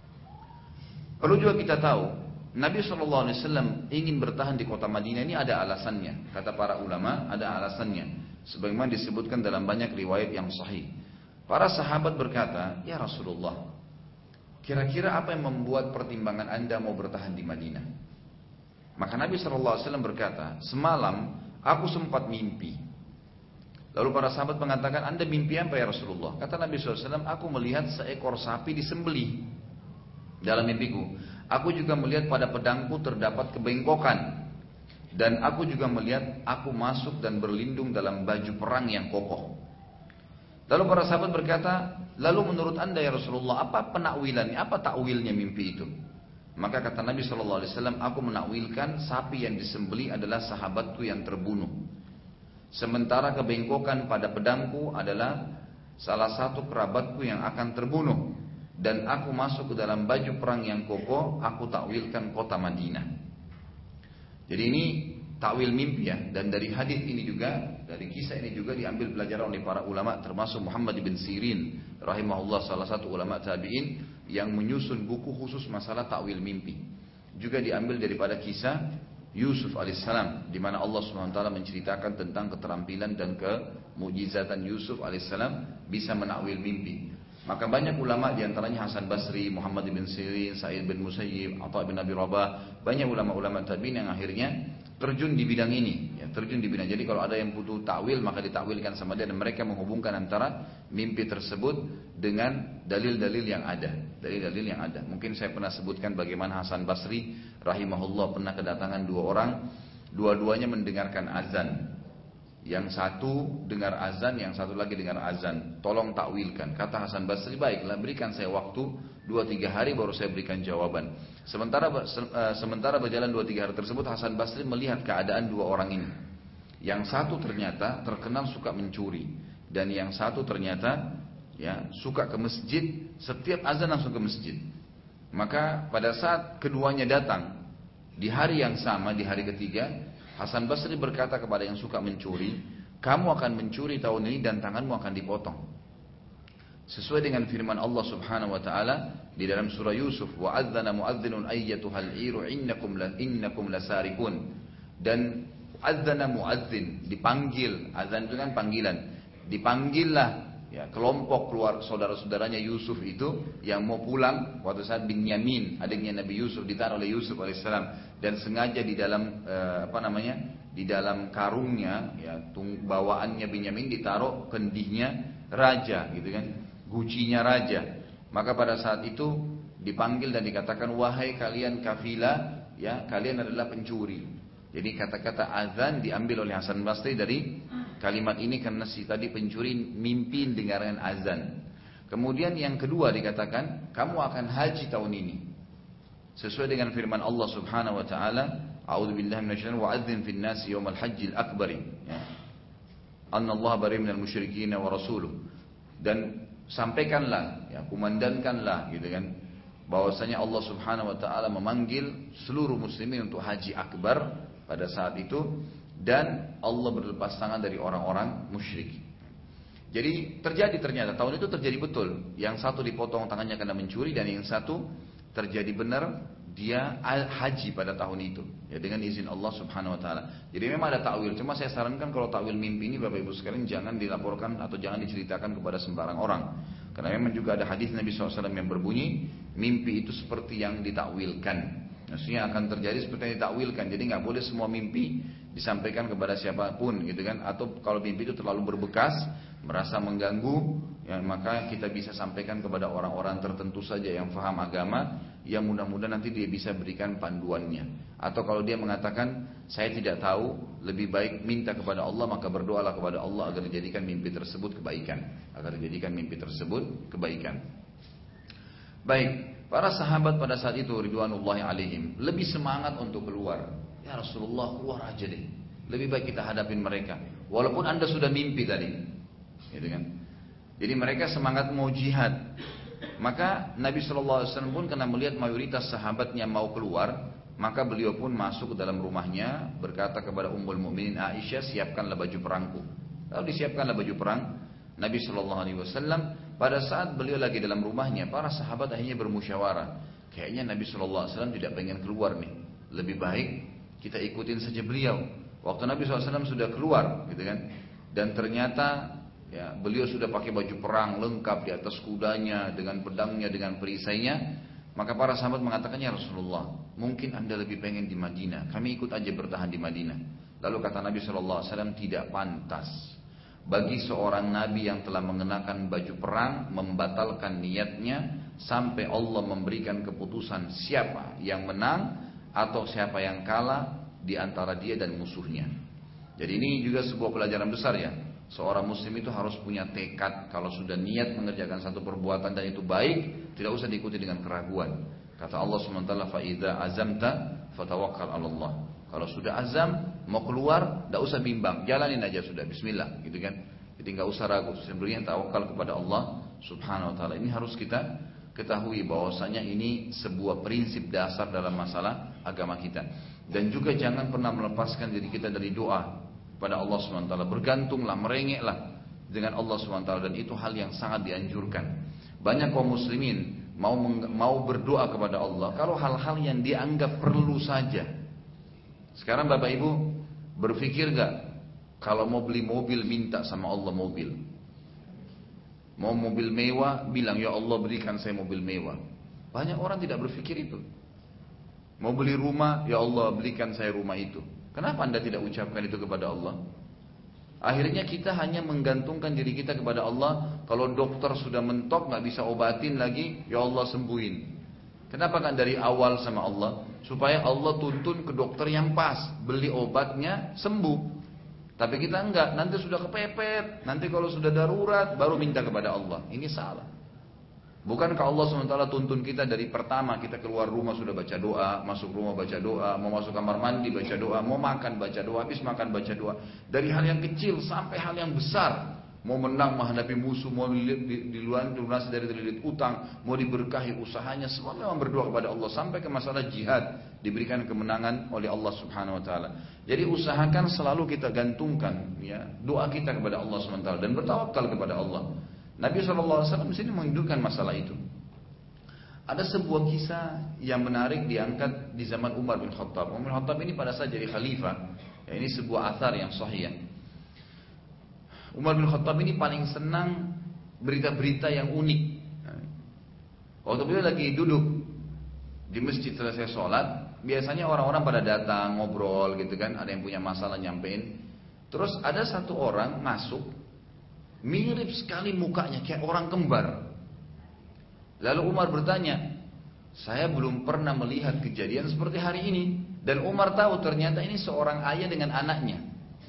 Perlu juga kita tahu, Nabi shallallahu alaihi wasallam ingin bertahan di kota Madinah ini ada alasannya. Kata para ulama, ada alasannya. Sebagaimana disebutkan dalam banyak riwayat yang sahih. Para sahabat berkata, ya Rasulullah, kira-kira apa yang membuat pertimbangan anda mau bertahan di Madinah? Maka Nabi shallallahu alaihi wasallam berkata, semalam aku sempat mimpi. Lalu para sahabat mengatakan, anda mimpi apa ya Rasulullah? Kata Nabi shallallahu alaihi wasallam, aku melihat seekor sapi disembelih dalam mimpiku. Aku juga melihat pada pedangku terdapat kebengkokan. Dan aku juga melihat aku masuk dan berlindung dalam baju perang yang kokoh. Lalu para sahabat berkata, lalu menurut anda ya Rasulullah, apa penakwilannya, apa takwilnya mimpi itu? Maka kata Nabi shallallahu alaihi wasallam, aku menakwilkan sapi yang disembelih adalah sahabatku yang terbunuh. Sementara kebengkokan pada pedangku adalah salah satu kerabatku yang akan terbunuh. Dan aku masuk ke dalam baju perang yang kokoh, aku takwilkan kota Madinah. Jadi ini takwil mimpi ya. Dan dari hadis ini juga, dari kisah ini juga diambil pelajaran oleh para ulama, termasuk Muhammad bin Sirin rahimahullah, salah satu ulama tabi'in yang menyusun buku khusus masalah takwil mimpi. Juga diambil daripada kisah Yusuf alaihissalam, di mana Allah subhanahu wa taala menceritakan tentang keterampilan dan kemujizatan Yusuf alaihissalam bisa menakwil mimpi. Maka banyak ulama, diantaranya Hasan Basri, Muhammad bin Sirin, Sa'id bin Musayyib, Atha bin Abi Rabah, banyak ulama-ulama tabi'in yang akhirnya terjun di bidang ini, ya, terjun di bidang. Jadi kalau ada yang butuh takwil maka ditakwilkan sama dia, dan mereka menghubungkan antara mimpi tersebut dengan dalil-dalil yang ada, dalil-dalil yang ada. Mungkin saya pernah sebutkan bagaimana Hasan Basri rahimahullah pernah kedatangan dua orang, dua-duanya mendengarkan azan. Yang satu dengar azan, yang satu lagi dengar azan. Tolong takwilkan. Kata Hasan Basri, baiklah, berikan saya waktu dua tiga hari baru saya berikan jawaban. Sementara sementara berjalan dua tiga hari tersebut, Hasan Basri melihat keadaan dua orang ini. Yang satu ternyata terkenal suka mencuri, dan yang satu ternyata ya suka ke masjid, setiap azan langsung ke masjid. Maka pada saat keduanya datang di hari yang sama, di hari ketiga, Hasan Basri berkata kepada yang suka mencuri, kamu akan mencuri tahun ini dan tanganmu akan dipotong. Sesuai dengan firman Allah subhanahu wa ta'ala di dalam surah Yusuf, wa adzana muadzinun ayyatuhal iru innakum la innakum lasarikun. Dan adzana muadzin, dipanggil, azan itu kan panggilan. Dipanggillah ya kelompok keluar saudara-saudaranya Yusuf itu yang mau pulang waktu saat Binyamin, adiknya Nabi Yusuf, ditaruh oleh Yusuf alaihissalam, dan sengaja di dalam eh, apa namanya di dalam karungnya ya tung, bawaannya Binyamin ditaruh kendihnya raja gitu kan, gucinya raja. Maka pada saat itu dipanggil dan dikatakan, wahai kalian kafilah ya, kalian adalah pencuri. Jadi kata-kata azan diambil oleh Hasan Basri dari kalimat ini, karena si tadi pencuri mimpi dengarkan azan. Kemudian yang kedua dikatakan, kamu akan haji tahun ini. Sesuai dengan firman Allah subhanahu wa ta'ala, a'udzubillahi minasyaitonir rajim, wa'adzin fin nasi yaumal hajjil akbari. Ya. Annallaha bari minal musyrikin wa rasuluh. Dan sampaikanlah, ya, kumandankanlah gitu kan, bahwasanya Allah subhanahu wa ta'ala memanggil seluruh muslimin untuk haji akbar pada saat itu, dan Allah berlepas tangan dari orang-orang musyrik. Jadi terjadi, ternyata tahun itu terjadi betul. Yang satu dipotong tangannya karena mencuri, dan yang satu terjadi benar dia haji pada tahun itu ya, dengan izin Allah subhanahu wa ta'ala. Jadi memang ada takwil. Cuma saya sarankan kalau takwil mimpi ini Bapak Ibu sekalian jangan dilaporkan atau jangan diceritakan kepada sembarang orang. Karena memang juga ada hadis Nabi shallallahu alaihi wasallam yang berbunyi, mimpi itu seperti yang ditakwilkan. Maksudnya akan terjadi seperti yang ditakwilkan. Jadi nggak boleh semua mimpi disampaikan kepada siapapun gitu kan. Atau kalau mimpi itu terlalu berbekas, merasa mengganggu, ya, maka kita bisa sampaikan kepada orang-orang tertentu saja yang faham agama, yang mudah-mudahan nanti dia bisa berikan panduannya. Atau kalau dia mengatakan saya tidak tahu, lebih baik minta kepada Allah, maka berdoalah kepada Allah agar dijadikan mimpi tersebut kebaikan, agar dijadikan mimpi tersebut kebaikan. Baik, para sahabat pada saat itu ridwanullahi alaihim lebih semangat untuk keluar. Ya Rasulullah, keluar aja deh, lebih baik kita hadapin mereka, walaupun anda sudah mimpi tadi, gitu kan. Jadi mereka semangat mau jihad. Maka Nabi shallallahu alaihi wasallam pun karena melihat mayoritas sahabatnya mau keluar, Maka beliau pun masuk ke dalam rumahnya, berkata kepada Ummul Mukminin Aisyah, siapkanlah baju perangku. Lalu disiapkanlah baju perang Nabi Shallallahu Alaihi Wasallam. Pada saat beliau lagi dalam rumahnya, para sahabat akhirnya bermusyawarah, kayaknya Nabi Shallallahu Alaihi Wasallam tidak pengen keluar nih, lebih baik kita ikutin saja beliau. Waktu Nabi Shallallahu Alaihi Wasallam sudah keluar, gitu kan, dan ternyata ya, beliau sudah pakai baju perang lengkap di atas kudanya, dengan pedangnya, dengan perisainya. Maka para sahabat mengatakannya, Rasulullah, mungkin anda lebih pengen di Madinah, kami ikut aja bertahan di Madinah. Lalu kata Nabi Shallallahu Alaihi Wasallam, tidak pantas bagi seorang Nabi yang telah mengenakan baju perang membatalkan niatnya sampai Allah memberikan keputusan siapa yang menang atau siapa yang kalah di antara dia dan musuhnya. Jadi ini juga sebuah pelajaran besar ya. Seorang muslim itu harus punya tekad. Kalau sudah niat mengerjakan satu perbuatan dan itu baik, tidak usah diikuti dengan keraguan. Kata Allah subhanahu wa taala, fa idza azamta fatawakkal 'ala Allah. Kalau sudah azam mau keluar, tidak usah bimbang, jalanin aja sudah, bismillah, gitu kan. Jadi nggak usah ragu, sebenarnya tawakal kepada Allah subhanahu wa taala. Ini harus kita ketahui bahwasanya ini sebuah prinsip dasar dalam masalah agama kita. Dan juga jangan pernah melepaskan diri kita dari doa pada Allah subhanahu wa taala. Bergantunglah, merengeklah dengan Allah subhanahu wa taala, dan itu hal yang sangat dianjurkan. Banyak kaum muslimin mau mau berdoa kepada Allah kalau hal-hal yang dianggap perlu saja. Sekarang Bapak Ibu berpikir gak kalau mau beli mobil minta sama Allah mobil? Mau mobil mewah bilang, ya Allah berikan saya mobil mewah. Banyak orang tidak berpikir itu. Mau beli rumah, ya Allah belikan saya rumah itu. Kenapa anda tidak ucapkan itu kepada Allah? Akhirnya kita hanya menggantungkan diri kita kepada Allah. Kalau dokter sudah mentok gak bisa obatin lagi, ya Allah sembuhin. Kenapa kan dari awal sama Allah? Supaya Allah tuntun ke dokter yang pas, beli obatnya sembuh. Tapi kita enggak, nanti sudah kepepet, nanti kalau sudah darurat baru minta kepada Allah. Ini salah. Bukankah Allah subhanahu wa taala tuntun kita dari pertama kita keluar rumah sudah baca doa, masuk rumah baca doa, mau masuk kamar mandi baca doa, mau makan baca doa, habis makan baca doa. Dari hal yang kecil sampai hal yang besar. Mau menang menghadapi musuh, mau di, di, di luar lunasi dari terlilit utang, mau diberkahi usahanya, semua memang berdoa kepada Allah. Sampai ke masalah jihad diberikan kemenangan oleh Allah subhanahu wa taala. Jadi usahakan selalu kita gantungkan ya doa kita kepada Allah subhanahu wa taala dan bertawakal kepada Allah. Nabi shallallahu alaihi wasallam di sini menghidupkan masalah itu. Ada sebuah kisah yang menarik diangkat di zaman Umar bin Khattab. Umar bin Khattab ini pada saat jadi khalifah. Ya, ini sebuah athar yang sahih. Umar bin Khattab ini paling senang berita-berita yang unik. Waktu beliau lagi duduk di masjid selesai sholat, biasanya orang-orang pada datang ngobrol gitu kan, ada yang punya masalah nyampein. Terus ada satu orang masuk, mirip sekali mukanya kayak orang kembar. Lalu Umar bertanya, saya belum pernah melihat kejadian seperti hari ini. Dan Umar tahu ternyata ini seorang ayah dengan anaknya.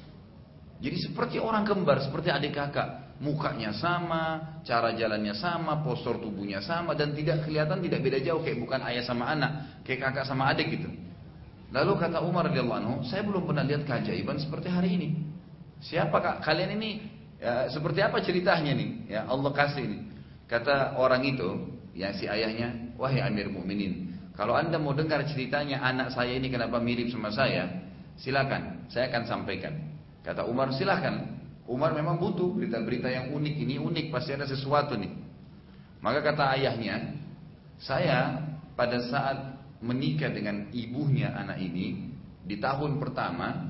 Jadi seperti orang kembar, seperti adik kakak. Mukanya sama, cara jalannya sama, postur tubuhnya sama. Dan tidak kelihatan, tidak beda jauh. Kayak bukan ayah sama anak, kayak kakak sama adik gitu. Lalu kata Umar radhiyallahu anhu, saya belum pernah lihat keajaiban seperti hari ini. Siapa kak? Kalian ini ya, seperti apa ceritanya nih? Ya Allah kasih ini. Kata orang itu, yang si ayahnya, wahai Amir Mukminin, kalau anda mau dengar ceritanya anak saya ini kenapa mirip sama saya, silakan, saya akan sampaikan. Kata Umar, silakan. Umar memang butuh berita-berita yang unik. Ini unik, pasti ada sesuatu nih. Maka kata ayahnya, saya pada saat menikah dengan ibunya anak ini di tahun pertama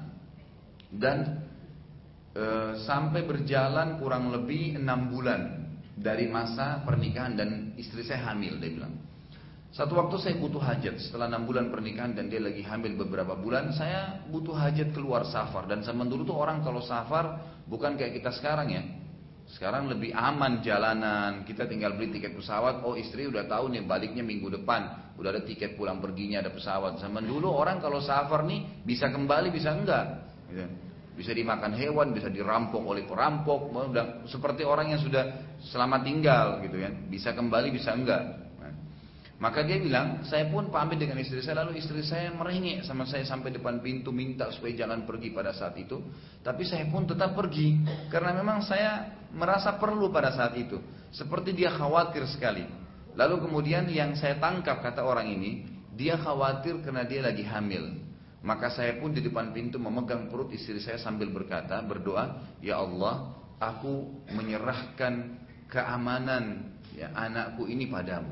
dan e, sampai berjalan kurang lebih enam bulan dari masa pernikahan dan istri saya hamil, dia bilang. Satu waktu saya butuh hajat setelah enam bulan pernikahan dan dia lagi hamil beberapa bulan, saya butuh hajat keluar safar. Dan zaman dulu tuh orang kalau safar bukan kayak kita sekarang ya. Sekarang lebih aman jalanan, kita tinggal beli tiket pesawat, oh istri udah tahu nih baliknya minggu depan, udah ada tiket pulang perginya, ada pesawat. Zaman dulu orang kalau safar nih bisa kembali bisa enggak gitu. Bisa dimakan hewan, bisa dirampok oleh perampok, udah seperti orang yang sudah selamat tinggal gitu kan, bisa kembali bisa enggak. Maka dia bilang, saya pun pamit dengan istri saya, lalu istri saya merengek sama saya sampai depan pintu minta supaya jangan pergi pada saat itu. Tapi saya pun tetap pergi, karena memang saya merasa perlu pada saat itu. Seperti dia khawatir sekali. Lalu kemudian yang saya tangkap, kata orang ini, Dia khawatir karena dia lagi hamil. Maka saya pun di depan pintu memegang perut istri saya sambil berkata, berdoa, ya Allah, aku menyerahkan keamanan ya, anakku ini padamu.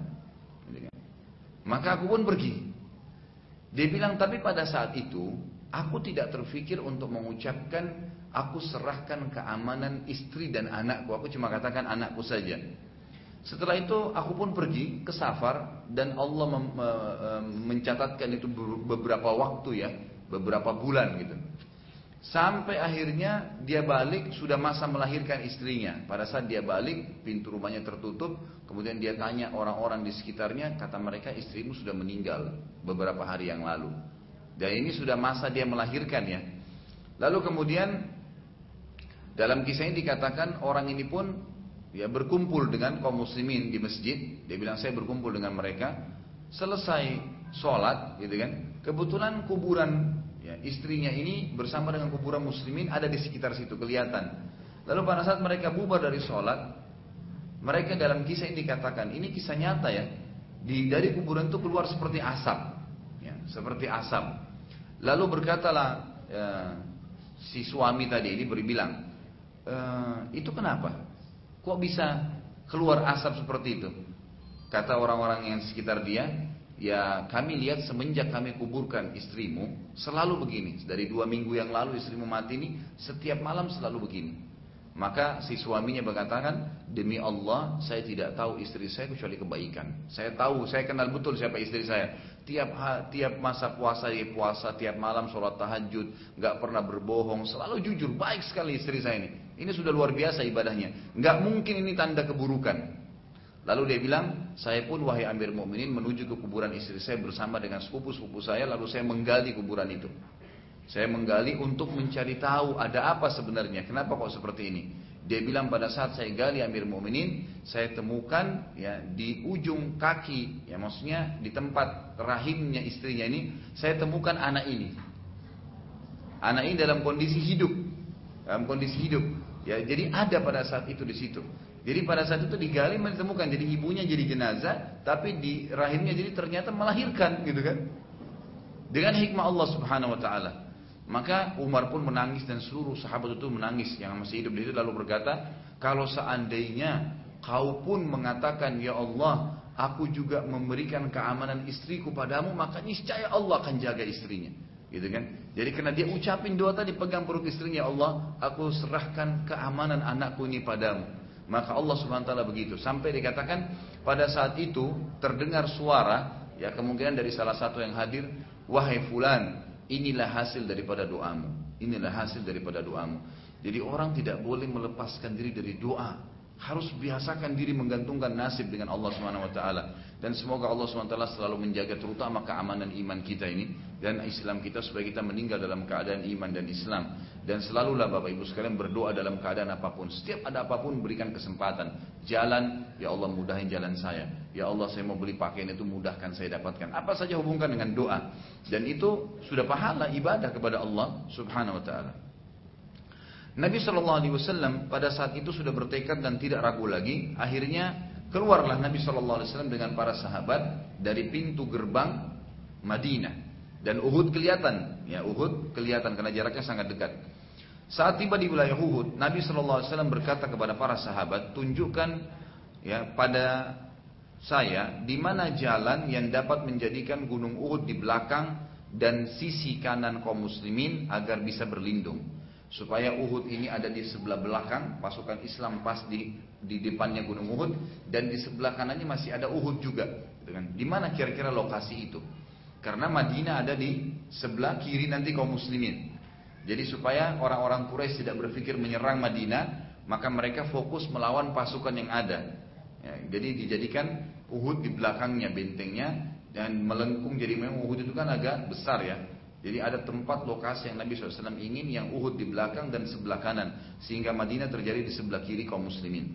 Maka aku pun pergi. Dia bilang, tapi pada saat itu aku tidak terfikir untuk mengucapkan aku serahkan keamanan istri dan anakku. Aku cuma katakan anakku saja. Setelah itu aku pun pergi ke safar dan Allah mem- mencatatkan itu beberapa waktu ya, beberapa bulan gitu. Sampai akhirnya dia balik, sudah masa melahirkan istrinya. Pada saat dia balik, pintu rumahnya tertutup. Kemudian dia tanya orang-orang di sekitarnya, kata mereka istrimu sudah meninggal beberapa hari yang lalu. Dan ini sudah masa dia melahirkan ya. Lalu kemudian dalam kisah ini dikatakan orang ini pun ya berkumpul dengan kaum muslimin di masjid. Dia bilang saya berkumpul dengan mereka. Selesai sholat gitu kan. Kebetulan kuburan ya, istrinya ini bersama dengan kuburan muslimin ada di sekitar situ kelihatan. Lalu pada saat mereka bubar dari sholat, mereka dalam kisah ini dikatakan, ini kisah nyata ya, di, dari kuburan itu keluar seperti asap, ya, seperti asap. Lalu berkatalah ya, si suami tadi ini berbilang, e, itu kenapa? Kok bisa keluar asap seperti itu? Kata orang-orang yang sekitar dia, ya kami lihat semenjak kami kuburkan istrimu selalu begini. Dari dua minggu yang lalu istrimu mati ini setiap malam selalu begini. Maka si suaminya berkatakan, demi Allah saya tidak tahu istri saya kecuali kebaikan. Saya tahu, saya kenal betul siapa istri saya. Tiap tiap masa puasa dia puasa, tiap malam sholat tahajud, nggak pernah berbohong, selalu jujur, baik sekali istri saya ini. Ini sudah luar biasa ibadahnya. Nggak mungkin ini tanda keburukan. Lalu dia bilang, saya pun wahai Amir Mukminin menuju ke kuburan istri saya bersama dengan sepupu-sepupu saya, lalu saya menggali kuburan itu. Saya menggali untuk mencari tahu ada apa sebenarnya, kenapa kok seperti ini. Dia bilang pada saat saya gali Amir Mukminin, saya temukan ya di ujung kaki, ya maksudnya di tempat rahimnya istrinya ini, saya temukan anak ini. Anak ini dalam kondisi hidup, dalam kondisi hidup. Ya, jadi ada pada saat itu di situ. Jadi pada saat itu digali ditemukan, jadi ibunya jadi jenazah, tapi di rahimnya jadi ternyata melahirkan, gitu kan? Dengan hikmah Allah Subhanahu Wa Taala. Maka Umar pun menangis dan seluruh sahabat itu menangis yang masih hidup di situ, lalu berkata, kalau seandainya kau pun mengatakan, ya Allah, aku juga memberikan keamanan istriku padamu, maka niscaya Allah akan jaga istrinya. Gitu kan? Jadi karena dia ucapin doa tadi, pegang perut istrinya, ya Allah, aku serahkan keamanan anakku ini padamu. Maka Allah Subhanahu Wa Taala begitu. Sampai dikatakan pada saat itu terdengar suara, ya kemungkinan dari salah satu yang hadir, wahai fulan, inilah hasil daripada doamu. Inilah hasil daripada doamu. Jadi orang tidak boleh melepaskan diri dari doa. Harus biasakan diri menggantungkan nasib dengan Allah Subhanahu Wa Taala. Dan semoga Allah Subhanahu Wa Taala selalu menjaga terutama keamanan iman kita ini dan Islam kita supaya kita meninggal dalam keadaan iman dan Islam. Dan selalulah Bapak Ibu sekalian berdoa dalam keadaan apapun. Setiap ada apapun berikan kesempatan. Jalan, ya Allah mudahin jalan saya. Ya Allah saya mau beli pakaian itu mudahkan saya dapatkan. Apa saja hubungkan dengan doa. Dan itu sudah pahala ibadah kepada Allah Subhanahu Wa Taala. Nabi shallallahu alaihi wasallam pada saat itu sudah bertekad dan tidak ragu lagi. Akhirnya keluarlah Nabi shallallahu alaihi wasallam dengan para sahabat dari pintu gerbang Madinah. Dan Uhud kelihatan, ya Uhud kelihatan karena jaraknya sangat dekat. Saat tiba di wilayah Uhud, Nabi shallallahu alaihi wasallam berkata kepada para sahabat, tunjukkan ya pada saya di mana jalan yang dapat menjadikan gunung Uhud di belakang dan sisi kanan kaum muslimin agar bisa berlindung. Supaya Uhud ini ada di sebelah belakang, pasukan Islam pas di di depannya gunung Uhud, dan di sebelah kanannya masih ada Uhud juga. Di mana kira-kira lokasi itu? Karena Madinah ada di sebelah kiri nanti kaum muslimin. Jadi supaya orang-orang Quraisy tidak berpikir menyerang Madinah, maka mereka fokus melawan pasukan yang ada. Ya, jadi dijadikan Uhud di belakangnya bentengnya dan melengkung. Jadi memang Uhud itu kan agak besar ya. Jadi ada tempat lokasi yang Nabi shallallahu alaihi wasallam ingin yang Uhud di belakang dan sebelah kanan. Sehingga Madinah terjadi di sebelah kiri kaum muslimin.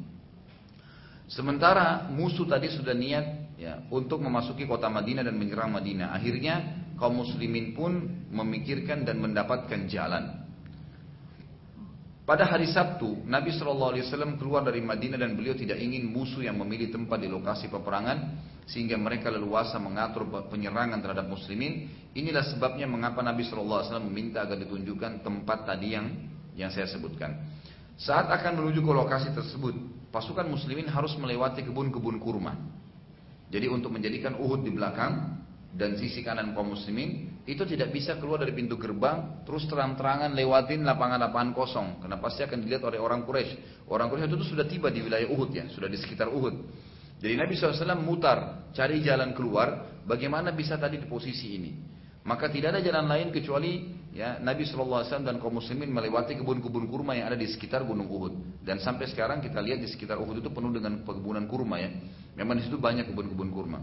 Sementara musuh tadi sudah niat ya, untuk memasuki kota Madinah dan menyerang Madinah. Akhirnya kaum muslimin pun memikirkan dan mendapatkan jalan. Pada hari Sabtu, Nabi shallallahu alaihi wasallam keluar dari Madinah dan beliau tidak ingin musuh yang memilih tempat di lokasi peperangan sehingga mereka leluasa mengatur penyerangan terhadap muslimin. Inilah sebabnya mengapa Nabi shallallahu alaihi wasallam meminta agar ditunjukkan tempat tadi yang yang saya sebutkan. Saat akan menuju ke lokasi tersebut, pasukan muslimin harus melewati kebun-kebun kurma. Jadi untuk menjadikan Uhud di belakang dan sisi kanan kaum muslimin, itu tidak bisa keluar dari pintu gerbang terus terang-terangan lewatin lapangan-lapangan kosong, karena pasti akan dilihat oleh orang Quraisy. Orang Quraisy itu sudah tiba di wilayah Uhud ya, sudah di sekitar Uhud. Jadi Nabi shallallahu alaihi wasallam mutar, cari jalan keluar, bagaimana bisa tadi di posisi ini. Maka tidak ada jalan lain kecuali ya Nabi shallallahu alaihi wasallam dan kaum muslimin melewati kebun-kebun kurma yang ada di sekitar Gunung Uhud. Dan sampai sekarang kita lihat di sekitar Uhud itu penuh dengan perkebunan kurma ya. Memang di situ banyak kebun-kebun kurma.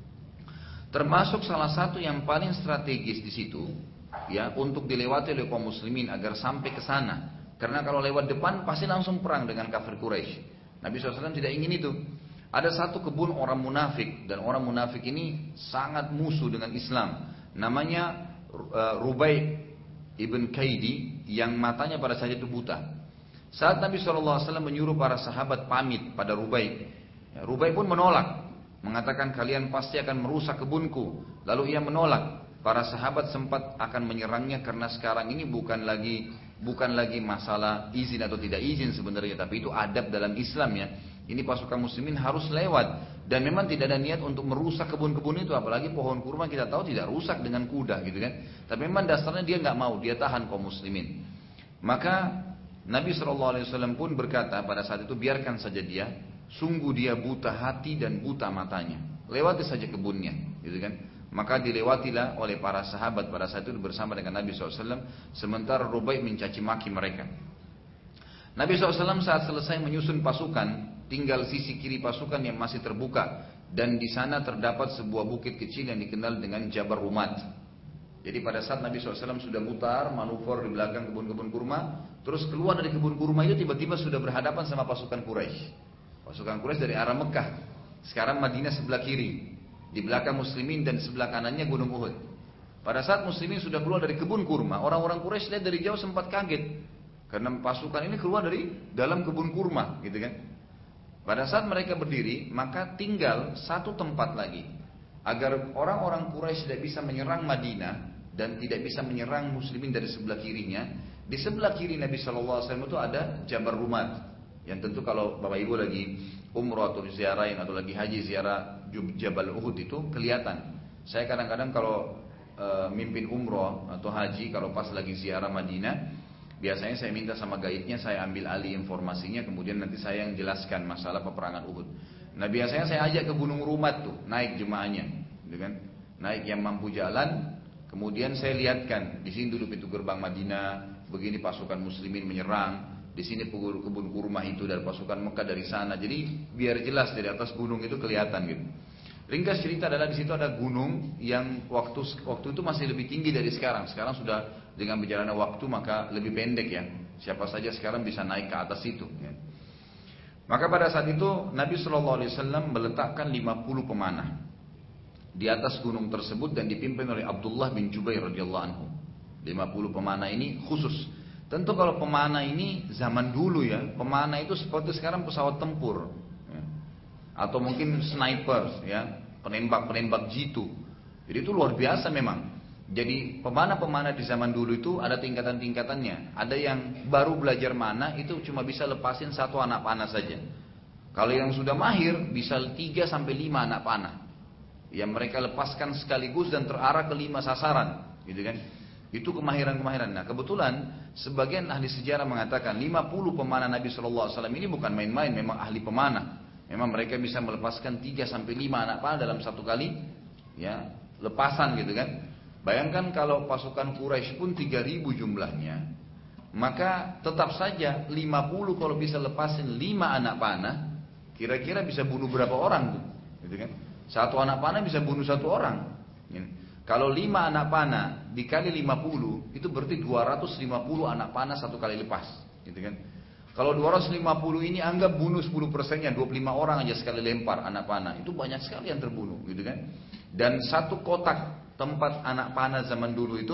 Termasuk salah satu yang paling strategis di situ, ya, untuk dilewati oleh kaum muslimin agar sampai ke sana. Karena kalau lewat depan pasti langsung perang dengan kafir Quraisy. Nabi shallallahu alaihi wasallam tidak ingin itu. Ada satu kebun orang munafik dan orang munafik ini sangat musuh dengan Islam. Namanya uh, Rubai ibn Kaidi yang matanya pada saat itu buta. Saat Nabi shallallahu alaihi wasallam menyuruh para sahabat pamit pada Rubai, ya, Rubai pun menolak. Mengatakan kalian pasti akan merusak kebunku. Lalu ia menolak. Para sahabat sempat akan menyerangnya karena sekarang ini bukan lagi bukan lagi masalah izin atau tidak izin sebenarnya, tapi itu adab dalam Islam ya. Ini pasukan muslimin harus lewat dan memang tidak ada niat untuk merusak kebun-kebun itu, apalagi pohon kurma kita tahu tidak rusak dengan kuda gitu kan. Tapi memang dasarnya dia nggak mau, dia tahan kaum muslimin. Maka Nabi shallallahu alaihi wasallam pun berkata pada saat itu, biarkan saja dia. Sungguh dia buta hati dan buta matanya. Lewati saja kebunnya, gitu kan? Maka dilewatilah oleh para sahabat pada saat itu bersama dengan Nabi shallallahu alaihi wasallam. Sementara Rubai mencaci maki mereka. Nabi shallallahu alaihi wasallam saat selesai menyusun pasukan, tinggal sisi kiri pasukan yang masih terbuka, dan di sana terdapat sebuah bukit kecil yang dikenal dengan Jabal Rumat. Jadi pada saat Nabi shallallahu alaihi wasallam sudah mutar, manuver di belakang kebun-kebun kurma, terus keluar dari kebun kurma itu tiba-tiba sudah berhadapan sama pasukan Quraisy. Pasukan Quraisy dari arah Mekah. Sekarang Madinah sebelah kiri, di belakang muslimin dan sebelah kanannya Gunung Uhud. Pada saat muslimin sudah keluar dari kebun kurma, orang-orang Quraisy lihat dari jauh sempat kaget karena pasukan ini keluar dari dalam kebun kurma, gitu kan. Pada saat mereka berdiri, maka tinggal satu tempat lagi agar orang-orang Quraisy tidak bisa menyerang Madinah dan tidak bisa menyerang muslimin dari sebelah kirinya. Di sebelah kiri Nabi shallallahu alaihi wasallam itu ada Jabal Rumat. Yang tentu kalau Bapak Ibu lagi umroh atau ziarahin atau lagi haji ziarah Jabal Uhud itu kelihatan. Saya kadang-kadang kalau e, mimpin umroh atau haji, kalau pas lagi ziarah Madinah, biasanya saya minta sama gaibnya, saya ambil alih informasinya, kemudian nanti saya yang jelaskan masalah peperangan Uhud. Nah biasanya saya ajak ke Gunung Rumat tuh, naik jemaahnya, gitu kan? Naik yang mampu jalan, kemudian saya lihatkan di sini dulu pintu gerbang Madinah, begini pasukan muslimin menyerang. Di sini kebun kurma itu dari pasukan Mekah dari sana. Jadi biar jelas dari atas gunung itu kelihatan gitu. Ringkas cerita adalah di situ ada gunung yang waktu waktu itu masih lebih tinggi dari sekarang. Sekarang sudah dengan berjalannya waktu maka lebih pendek ya. Siapa saja sekarang bisa naik ke atas itu. Ya. Maka pada saat itu Nabi shallallahu alaihi wasallam meletakkan lima puluh pemanah di atas gunung tersebut dan dipimpin oleh Abdullah bin Jubair radhiyallahu anhu. lima puluh pemanah ini khusus. Tentu kalau pemanah ini zaman dulu ya, pemanah itu seperti sekarang pesawat tempur ya. Atau mungkin sniper ya, penembak-penembak jitu. Jadi itu luar biasa memang. Jadi pemanah-pemanah di zaman dulu itu ada tingkatan-tingkatannya. Ada yang baru belajar mana itu cuma bisa lepasin satu anak panah saja. Kalau yang sudah mahir bisa tiga sampai lima anak panah yang mereka lepaskan sekaligus dan terarah ke lima sasaran, gitu kan? Itu kemahiran-kemahiran. Nah kebetulan sebagian ahli sejarah mengatakan lima puluh pemanah Nabi shallallahu alaihi wasallam ini bukan main-main, memang ahli pemanah. Memang mereka bisa melepaskan tiga sampai lima anak panah dalam satu kali ya, lepasan gitu kan. Bayangkan kalau pasukan Quraisy pun tiga ribu jumlahnya, maka tetap saja lima puluh kalau bisa lepasin lima anak panah, kira-kira bisa bunuh berapa orang tuh, gitu kan? Satu anak panah bisa bunuh satu orang. Kalau lima anak panah dikali lima puluh itu berarti dua ratus lima puluh anak panah satu kali lepas, gitu kan? Kalau dua ratus lima puluh ini anggap bunuh sepuluh persennya, dua puluh lima orang aja sekali lempar anak panah, itu banyak sekali yang terbunuh, gitu kan? Dan satu kotak tempat anak panah zaman dulu itu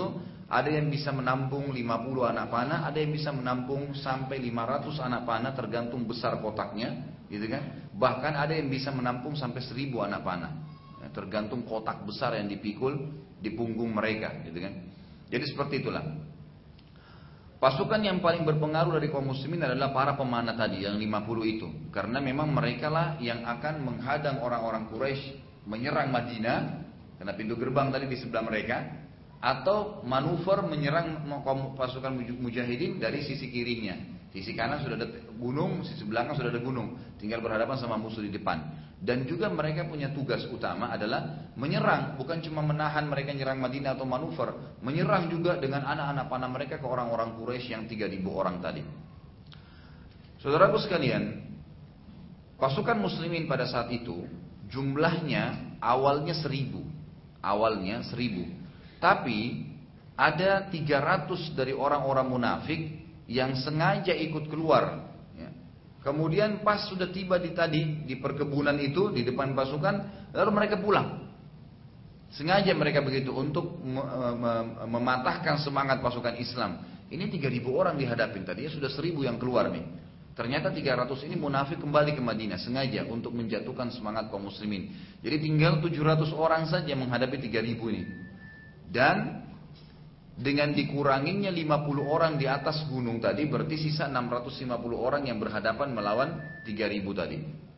Ada yang bisa menampung lima puluh anak panah, ada yang bisa menampung sampai lima ratus anak panah tergantung besar kotaknya, gitu kan. Bahkan ada yang bisa menampung sampai seribu anak panah, ya, tergantung kotak besar yang dipikul di punggung mereka, gitu kan. Jadi seperti itulah. Pasukan yang paling berpengaruh dari kaum muslimin adalah para pemanah tadi yang lima puluh itu, karena memang mereka lah yang akan menghadang orang-orang Quraisy menyerang Madinah, karena pintu gerbang tadi di sebelah mereka. Atau manuver menyerang pasukan mujahidin dari sisi kirinya. Sisi kanan sudah ada gunung, sisi belakang sudah ada gunung. Tinggal berhadapan sama musuh di depan. Dan juga mereka punya tugas utama adalah menyerang. Bukan cuma menahan mereka menyerang Madinah atau manuver. Menyerang juga dengan anak-anak panah mereka ke orang-orang Quraisy yang tiga ribu orang tadi. Saudaraku sekalian, pasukan muslimin pada saat itu jumlahnya awalnya seribu. Awalnya seribu. Tapi ada tiga ratus dari orang-orang munafik yang sengaja ikut keluar. Ya. Kemudian pas sudah tiba di tadi di perkebunan itu di depan pasukan, lalu mereka pulang. Sengaja mereka begitu untuk mematahkan semangat pasukan Islam. Ini tiga ribu orang dihadapin, tadinya sudah seribu yang keluar nih. Ternyata tiga ratus ini munafik kembali ke Madinah sengaja untuk menjatuhkan semangat kaum muslimin. Jadi tinggal tujuh ratus orang saja menghadapi tiga ribu ini. Dan dengan dikuranginya lima puluh orang di atas gunung tadi, berarti sisa enam ratus lima puluh orang yang berhadapan melawan tiga ribu tadi.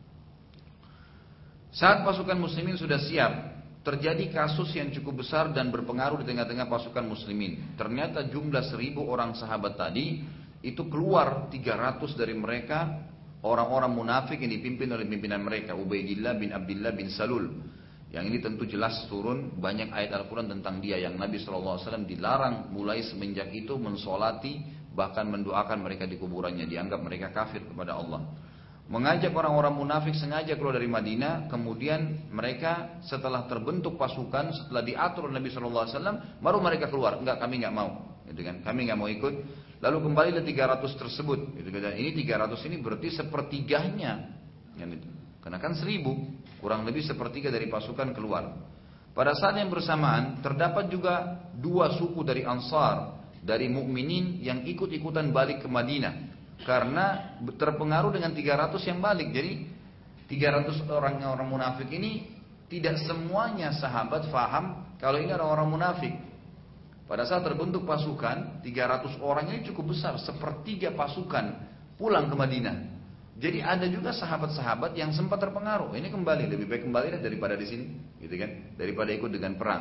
Saat pasukan muslimin sudah siap, terjadi kasus yang cukup besar dan berpengaruh di tengah-tengah pasukan muslimin. Ternyata jumlah seribu orang sahabat tadi, itu keluar tiga ratus dari mereka, orang-orang munafik yang dipimpin oleh pimpinan mereka, Ubaidillah bin Abdullah bin Salul. Yang ini tentu jelas turun banyak ayat Al-Quran tentang dia, yang Nabi shallallahu alaihi wasallam dilarang mulai semenjak itu mensolati, bahkan mendoakan mereka di kuburannya, dianggap mereka kafir kepada Allah. Mengajak orang-orang munafik sengaja keluar dari Madinah, kemudian mereka setelah terbentuk pasukan, setelah diatur Nabi shallallahu alaihi wasallam, baru mereka keluar. Enggak, kami enggak mau, gitu kan? Kami enggak mau ikut. Lalu kembalilah tiga ratus tersebut, gitu kan? Dan ini tiga ratus ini berarti sepertiganya, yang itu. Karena kan seribu, kurang lebih sepertiga dari pasukan keluar. Pada saat yang bersamaan, terdapat juga dua suku dari Ansar, dari mukminin yang ikut-ikutan balik ke Madinah. Karena terpengaruh dengan tiga ratus yang balik. Jadi tiga ratus orang-orang munafik ini tidak semuanya sahabat faham kalau ini orang-orang munafik. Pada saat terbentuk pasukan, tiga ratus orang ini cukup besar, sepertiga pasukan pulang ke Madinah. Jadi ada juga sahabat-sahabat yang sempat terpengaruh. Ini kembali, lebih baik kembali daripada di sini, gitu kan? Daripada ikut dengan perang.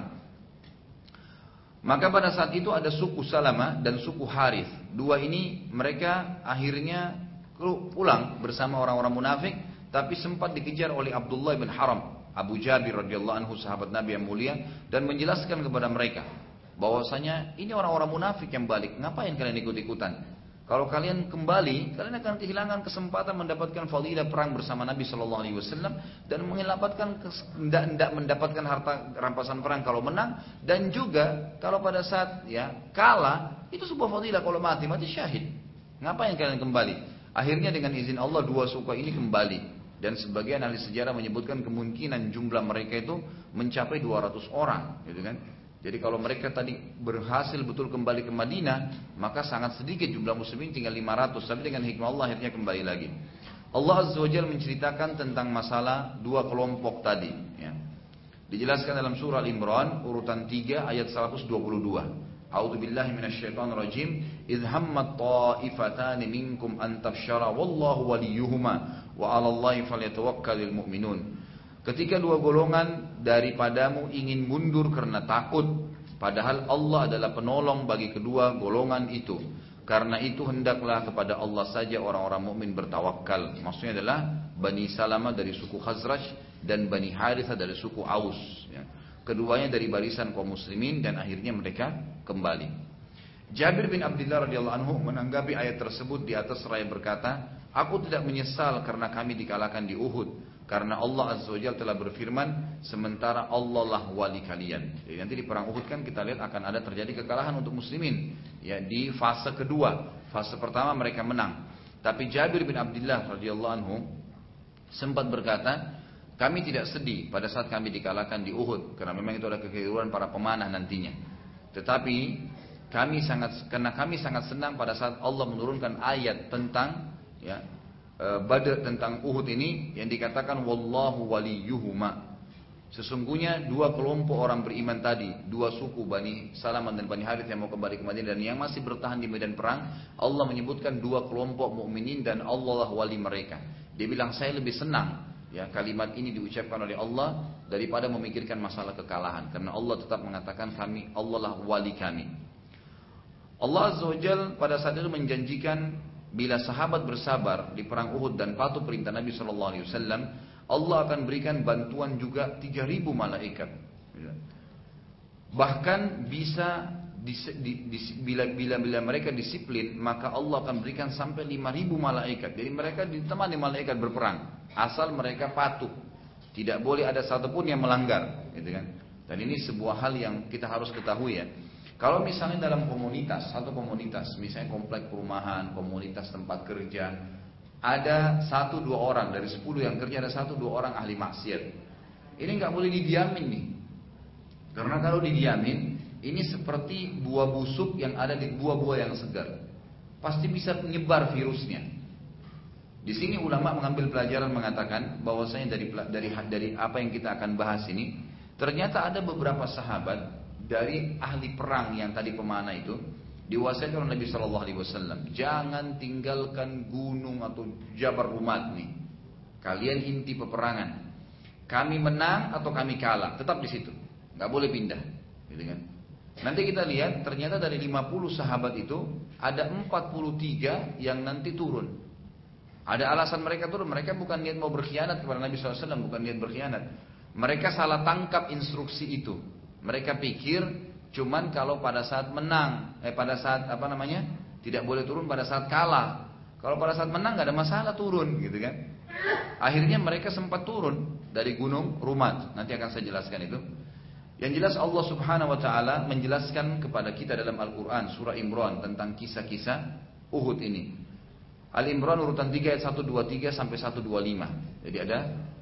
Maka pada saat itu ada suku Salamah dan suku Harith. Dua ini mereka akhirnya pulang bersama orang-orang munafik, tapi sempat dikejar oleh Abdullah bin Haram, Abu Jabir radhiyallahu anhu, sahabat Nabi yang mulia, dan menjelaskan kepada mereka bahwasanya ini orang-orang munafik yang balik. Ngapain kalian ikut-ikutan? Kalau kalian kembali, kalian akan kehilangan kesempatan mendapatkan fadilah perang bersama Nabi Shallallahu Alaihi Wasallam dan mendapatkan tidak mendapatkan harta rampasan perang kalau menang, dan juga kalau pada saat ya kalah itu sebuah fadilah, kalau mati mati syahid. Ngapain kalian kembali? Akhirnya dengan izin Allah dua suku ini kembali, dan sebagian ahli sejarah menyebutkan kemungkinan jumlah mereka itu mencapai dua ratus orang, gitu kan? Jadi kalau mereka tadi berhasil betul kembali ke Madinah, maka sangat sedikit jumlah muslimin, tinggal lima ratus. Tapi dengan hikmah Allah akhirnya kembali lagi. Allah Azza wa Jalla menceritakan tentang masalah dua kelompok tadi. Ya. Dijelaskan dalam surah Al-Imran urutan tiga ayat seratus dua puluh dua. A'udzu billahi minasyaitonir rajim. Idh hammat ta'ifatani minkum an tafshara wallahu waliyuhuma wa 'alallahi falyatawakkalul mu'minun. Ketika dua golongan daripadamu ingin mundur karena takut, padahal Allah adalah penolong bagi kedua golongan itu. Karena itu hendaklah kepada Allah saja orang-orang mukmin bertawakal. Maksudnya adalah Bani Salamah dari suku Khazraj dan Bani Harithah dari suku Aus. Ya. Keduanya dari barisan kaum muslimin, dan akhirnya mereka kembali. Jabir bin Abdullah radhiyallahu anhu menanggapi ayat tersebut di atas seraya berkata, aku tidak menyesal karena kami dikalahkan di Uhud. Karena Allah Azza wa Jalla telah berfirman, sementara Allah lah wali kalian. Jadi nanti di perang Uhud kan kita lihat akan ada terjadi kekalahan untuk muslimin. Ya, di fase kedua. Fase pertama mereka menang. Tapi Jabir bin Abdullah radhiyallahu anhu sempat berkata, kami tidak sedih pada saat kami dikalahkan di Uhud, karena memang itu ada kekeliruan para pemanah nantinya. Tetapi kami sangat karena kami sangat senang pada saat Allah menurunkan ayat tentang ya Badr, tentang Uhud ini yang dikatakan wallahu waliyuhuma. Sesungguhnya dua kelompok orang beriman tadi, dua suku Bani Salamah dan Bani Harits yang mau kembali ke Madinah dan yang masih bertahan di medan perang, Allah menyebutkan dua kelompok mukminin dan Allah lah wali mereka. Dia bilang saya lebih senang ya kalimat ini diucapkan oleh Allah daripada memikirkan masalah kekalahan, karena Allah tetap mengatakan kami, Allah lah wali kami. Allah Azza wa Jalla pada saat itu menjanjikan bila sahabat bersabar di perang Uhud dan patuh perintah Nabi shallallahu alaihi wasallam, Allah akan berikan bantuan juga tiga ribu malaikat. Bahkan bisa di, di, di, bila, bila, bila mereka disiplin, maka Allah akan berikan sampai lima ribu malaikat. Jadi mereka ditemani malaikat berperang, asal mereka patuh. Tidak boleh ada satupun yang melanggar, gitu kan? Dan ini sebuah hal yang kita harus ketahui ya. Kalau misalnya dalam komunitas, satu komunitas, misalnya komplek perumahan, komunitas tempat kerja, ada satu dua orang dari sepuluh yang kerja, ada satu dua orang ahli maksiat. Ini nggak boleh didiamin nih, karena kalau didiamin, ini seperti buah busuk yang ada di buah-buah yang segar, pasti bisa menyebar virusnya. Di sini ulama mengambil pelajaran mengatakan bahwasanya dari dari dari apa yang kita akan bahas ini, ternyata ada beberapa sahabat dari ahli perang yang tadi pemanah itu diwasiatkan oleh Nabi shallallahu alaihi wasallam, jangan tinggalkan gunung atau Jabal Rumat nih. Kalian inti peperangan. Kami menang atau kami kalah, tetap di situ, nggak boleh pindah, gitu kan? Nanti kita lihat ternyata dari lima puluh sahabat itu ada empat puluh tiga yang nanti turun. Ada alasan mereka turun, mereka bukan niat mau berkhianat kepada Nabi shallallahu alaihi wasallam, bukan niat berkhianat. Mereka salah tangkap instruksi itu. Mereka pikir cuman kalau pada saat menang, eh pada saat apa namanya, tidak boleh turun pada saat kalah. Kalau pada saat menang nggak ada masalah turun, gitu kan? Akhirnya mereka sempat turun dari gunung Rumat. Nanti akan saya jelaskan itu. Yang jelas Allah Subhanahu Wa Taala menjelaskan kepada kita dalam Al-Quran surah Imran tentang kisah-kisah Uhud ini. Al-Imran urutan tiga ayat seratus dua puluh tiga sampai seratus dua puluh lima. Jadi ada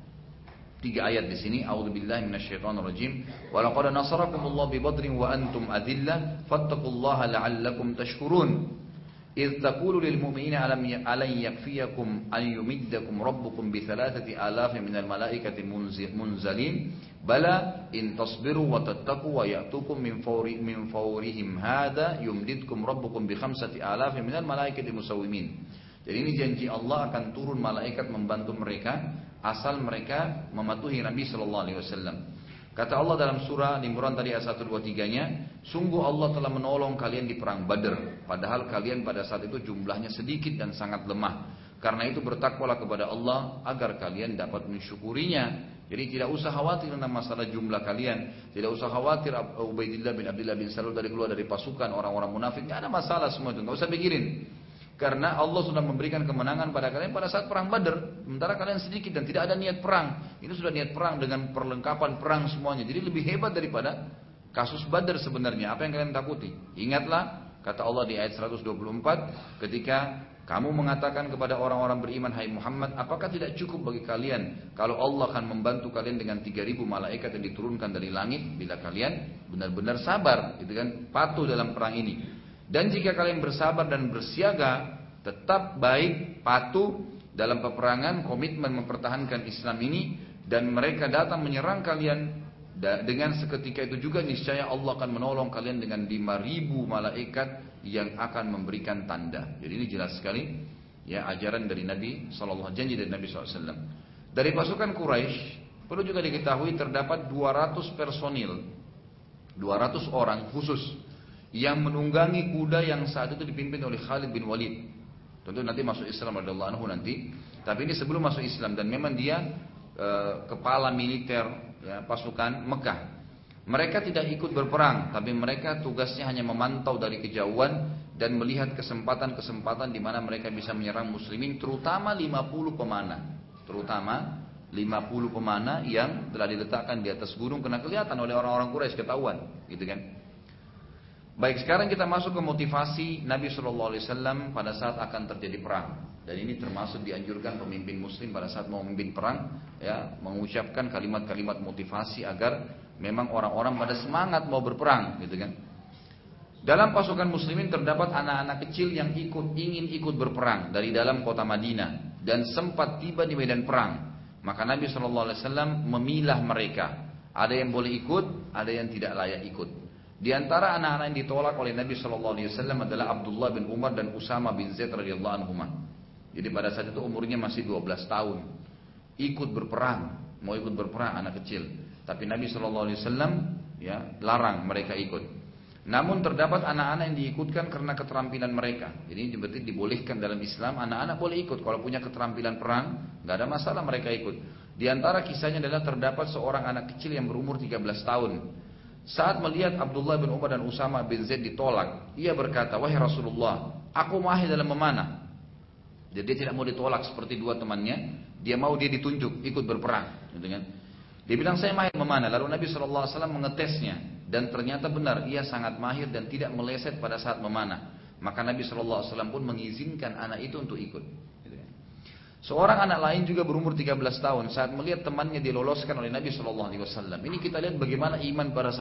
tiga ayat di sini. A'udzubillahi minasyaitonirrajim. Wa laqad nasarakumullahu bi Badrin wa antum adillah fattaqullaha la'allakum tashkurun. إذ تقول للمؤمنين ألن يكفيكم أن يمدكم ربكم بثلاثة آلاف من الملائكة منزلين بلى إن تصبروا وتتقوا ويأتوكم من فور من فورهم هذا يمددكم ربكم بخمسة آلاف من الملائكة مسومين. Jadi ini janji Allah akan turun malaikat membantu mereka asal mereka mematuhi Nabi Shallallahu Alaihi Wasallam. Kata Allah dalam surah Al-Imran tadi ayat seratus dua puluh tiga-nya, sungguh Allah telah menolong kalian di perang Badr, padahal kalian pada saat itu jumlahnya sedikit dan sangat lemah. Karena itu bertakwalah kepada Allah agar kalian dapat mensyukurinya. Jadi tidak usah khawatir tentang masalah jumlah kalian, tidak usah khawatir Ubaidillah bin Abdullah bin Salul dari keluar dari pasukan orang-orang munafik, tidak ada masalah semua itu, nggak usah pikirin. Karena Allah sudah memberikan kemenangan pada kalian pada saat perang Badr. Sementara kalian sedikit dan tidak ada niat perang. Ini sudah niat perang dengan perlengkapan perang semuanya. Jadi lebih hebat daripada kasus Badr sebenarnya. Apa yang kalian takuti? Ingatlah kata Allah di ayat seratus dua puluh empat, ketika kamu mengatakan kepada orang-orang beriman, hai Muhammad, apakah tidak cukup bagi kalian kalau Allah akan membantu kalian dengan tiga ribu malaikat yang diturunkan dari langit bila kalian benar-benar sabar, gitu kan, patuh dalam perang ini. Dan jika kalian bersabar dan bersiaga, tetap baik, patuh dalam peperangan, komitmen mempertahankan Islam ini, dan mereka datang menyerang kalian, dengan seketika itu juga niscaya Allah akan menolong kalian dengan lima ribu malaikat yang akan memberikan tanda. Jadi ini jelas sekali ya ajaran dari Nabi sallallahu alaihi wasallam, janji dari Nabi sallallahu alaihi wasallam. Dari pasukan Quraisy perlu juga diketahui terdapat dua ratus personil, dua ratus orang khusus yang menunggangi kuda yang saat itu dipimpin oleh Khalid bin Walid. Tentu nanti masuk Islam radhiyallahu anhu nanti. Tapi ini sebelum masuk Islam, dan memang dia e, kepala militer ya, pasukan Mekah. Mereka tidak ikut berperang, tapi mereka tugasnya hanya memantau dari kejauhan dan melihat kesempatan-kesempatan di mana mereka bisa menyerang muslimin, terutama lima puluh pemanah. Terutama lima puluh pemanah yang telah diletakkan di atas gunung, kena kelihatan oleh orang-orang Quraisy, ketahuan, gitu kan. Baik, sekarang kita masuk ke motivasi Nabi shallallahu alaihi wasallam pada saat akan terjadi perang. Dan ini termasuk dianjurkan pemimpin muslim pada saat mau memimpin perang, ya, mengucapkan kalimat-kalimat motivasi agar memang orang-orang pada semangat mau berperang, gitu kan. Dalam pasukan muslimin terdapat anak-anak kecil yang ikut ingin ikut berperang dari dalam kota Madinah dan sempat tiba di medan perang. Maka Nabi shallallahu alaihi wasallam memilah mereka. Ada yang boleh ikut, ada yang tidak layak ikut. Di antara anak-anak yang ditolak oleh Nabi shallallahu alaihi wasallam adalah Abdullah bin Umar dan Usama bin Zaid radhiyallahu anhuma. Jadi pada saat itu umurnya masih dua belas tahun. Ikut berperang, mau ikut berperang anak kecil. Tapi Nabi shallallahu alaihi wasallam ya larang mereka ikut. Namun terdapat anak-anak yang diikutkan karena keterampilan mereka. Jadi berarti dibolehkan dalam Islam anak-anak boleh ikut kalau punya keterampilan perang, nggak ada masalah mereka ikut. Di antara kisahnya adalah terdapat seorang anak kecil yang berumur tiga belas tahun. Saat melihat Abdullah bin Umar dan Usama bin Zaid ditolak, ia berkata, "Wahai Rasulullah, aku mahir dalam memanah." Jadi dia tidak mau ditolak seperti dua temannya, dia mau dia ditunjuk ikut berperang, gitu kan? Dia bilang saya mahir memanah. Lalu Nabi shallallahu alaihi wasallam mengetesnya dan ternyata benar ia sangat mahir dan tidak meleset pada saat memanah. Maka Nabi shallallahu alaihi wasallam pun mengizinkan anak itu untuk ikut. Seorang anak lain juga berumur tiga belas tahun saat melihat temannya diloloskan oleh Nabi shallallahu alaihi wasallam. Ini kita lihat bagaimana iman para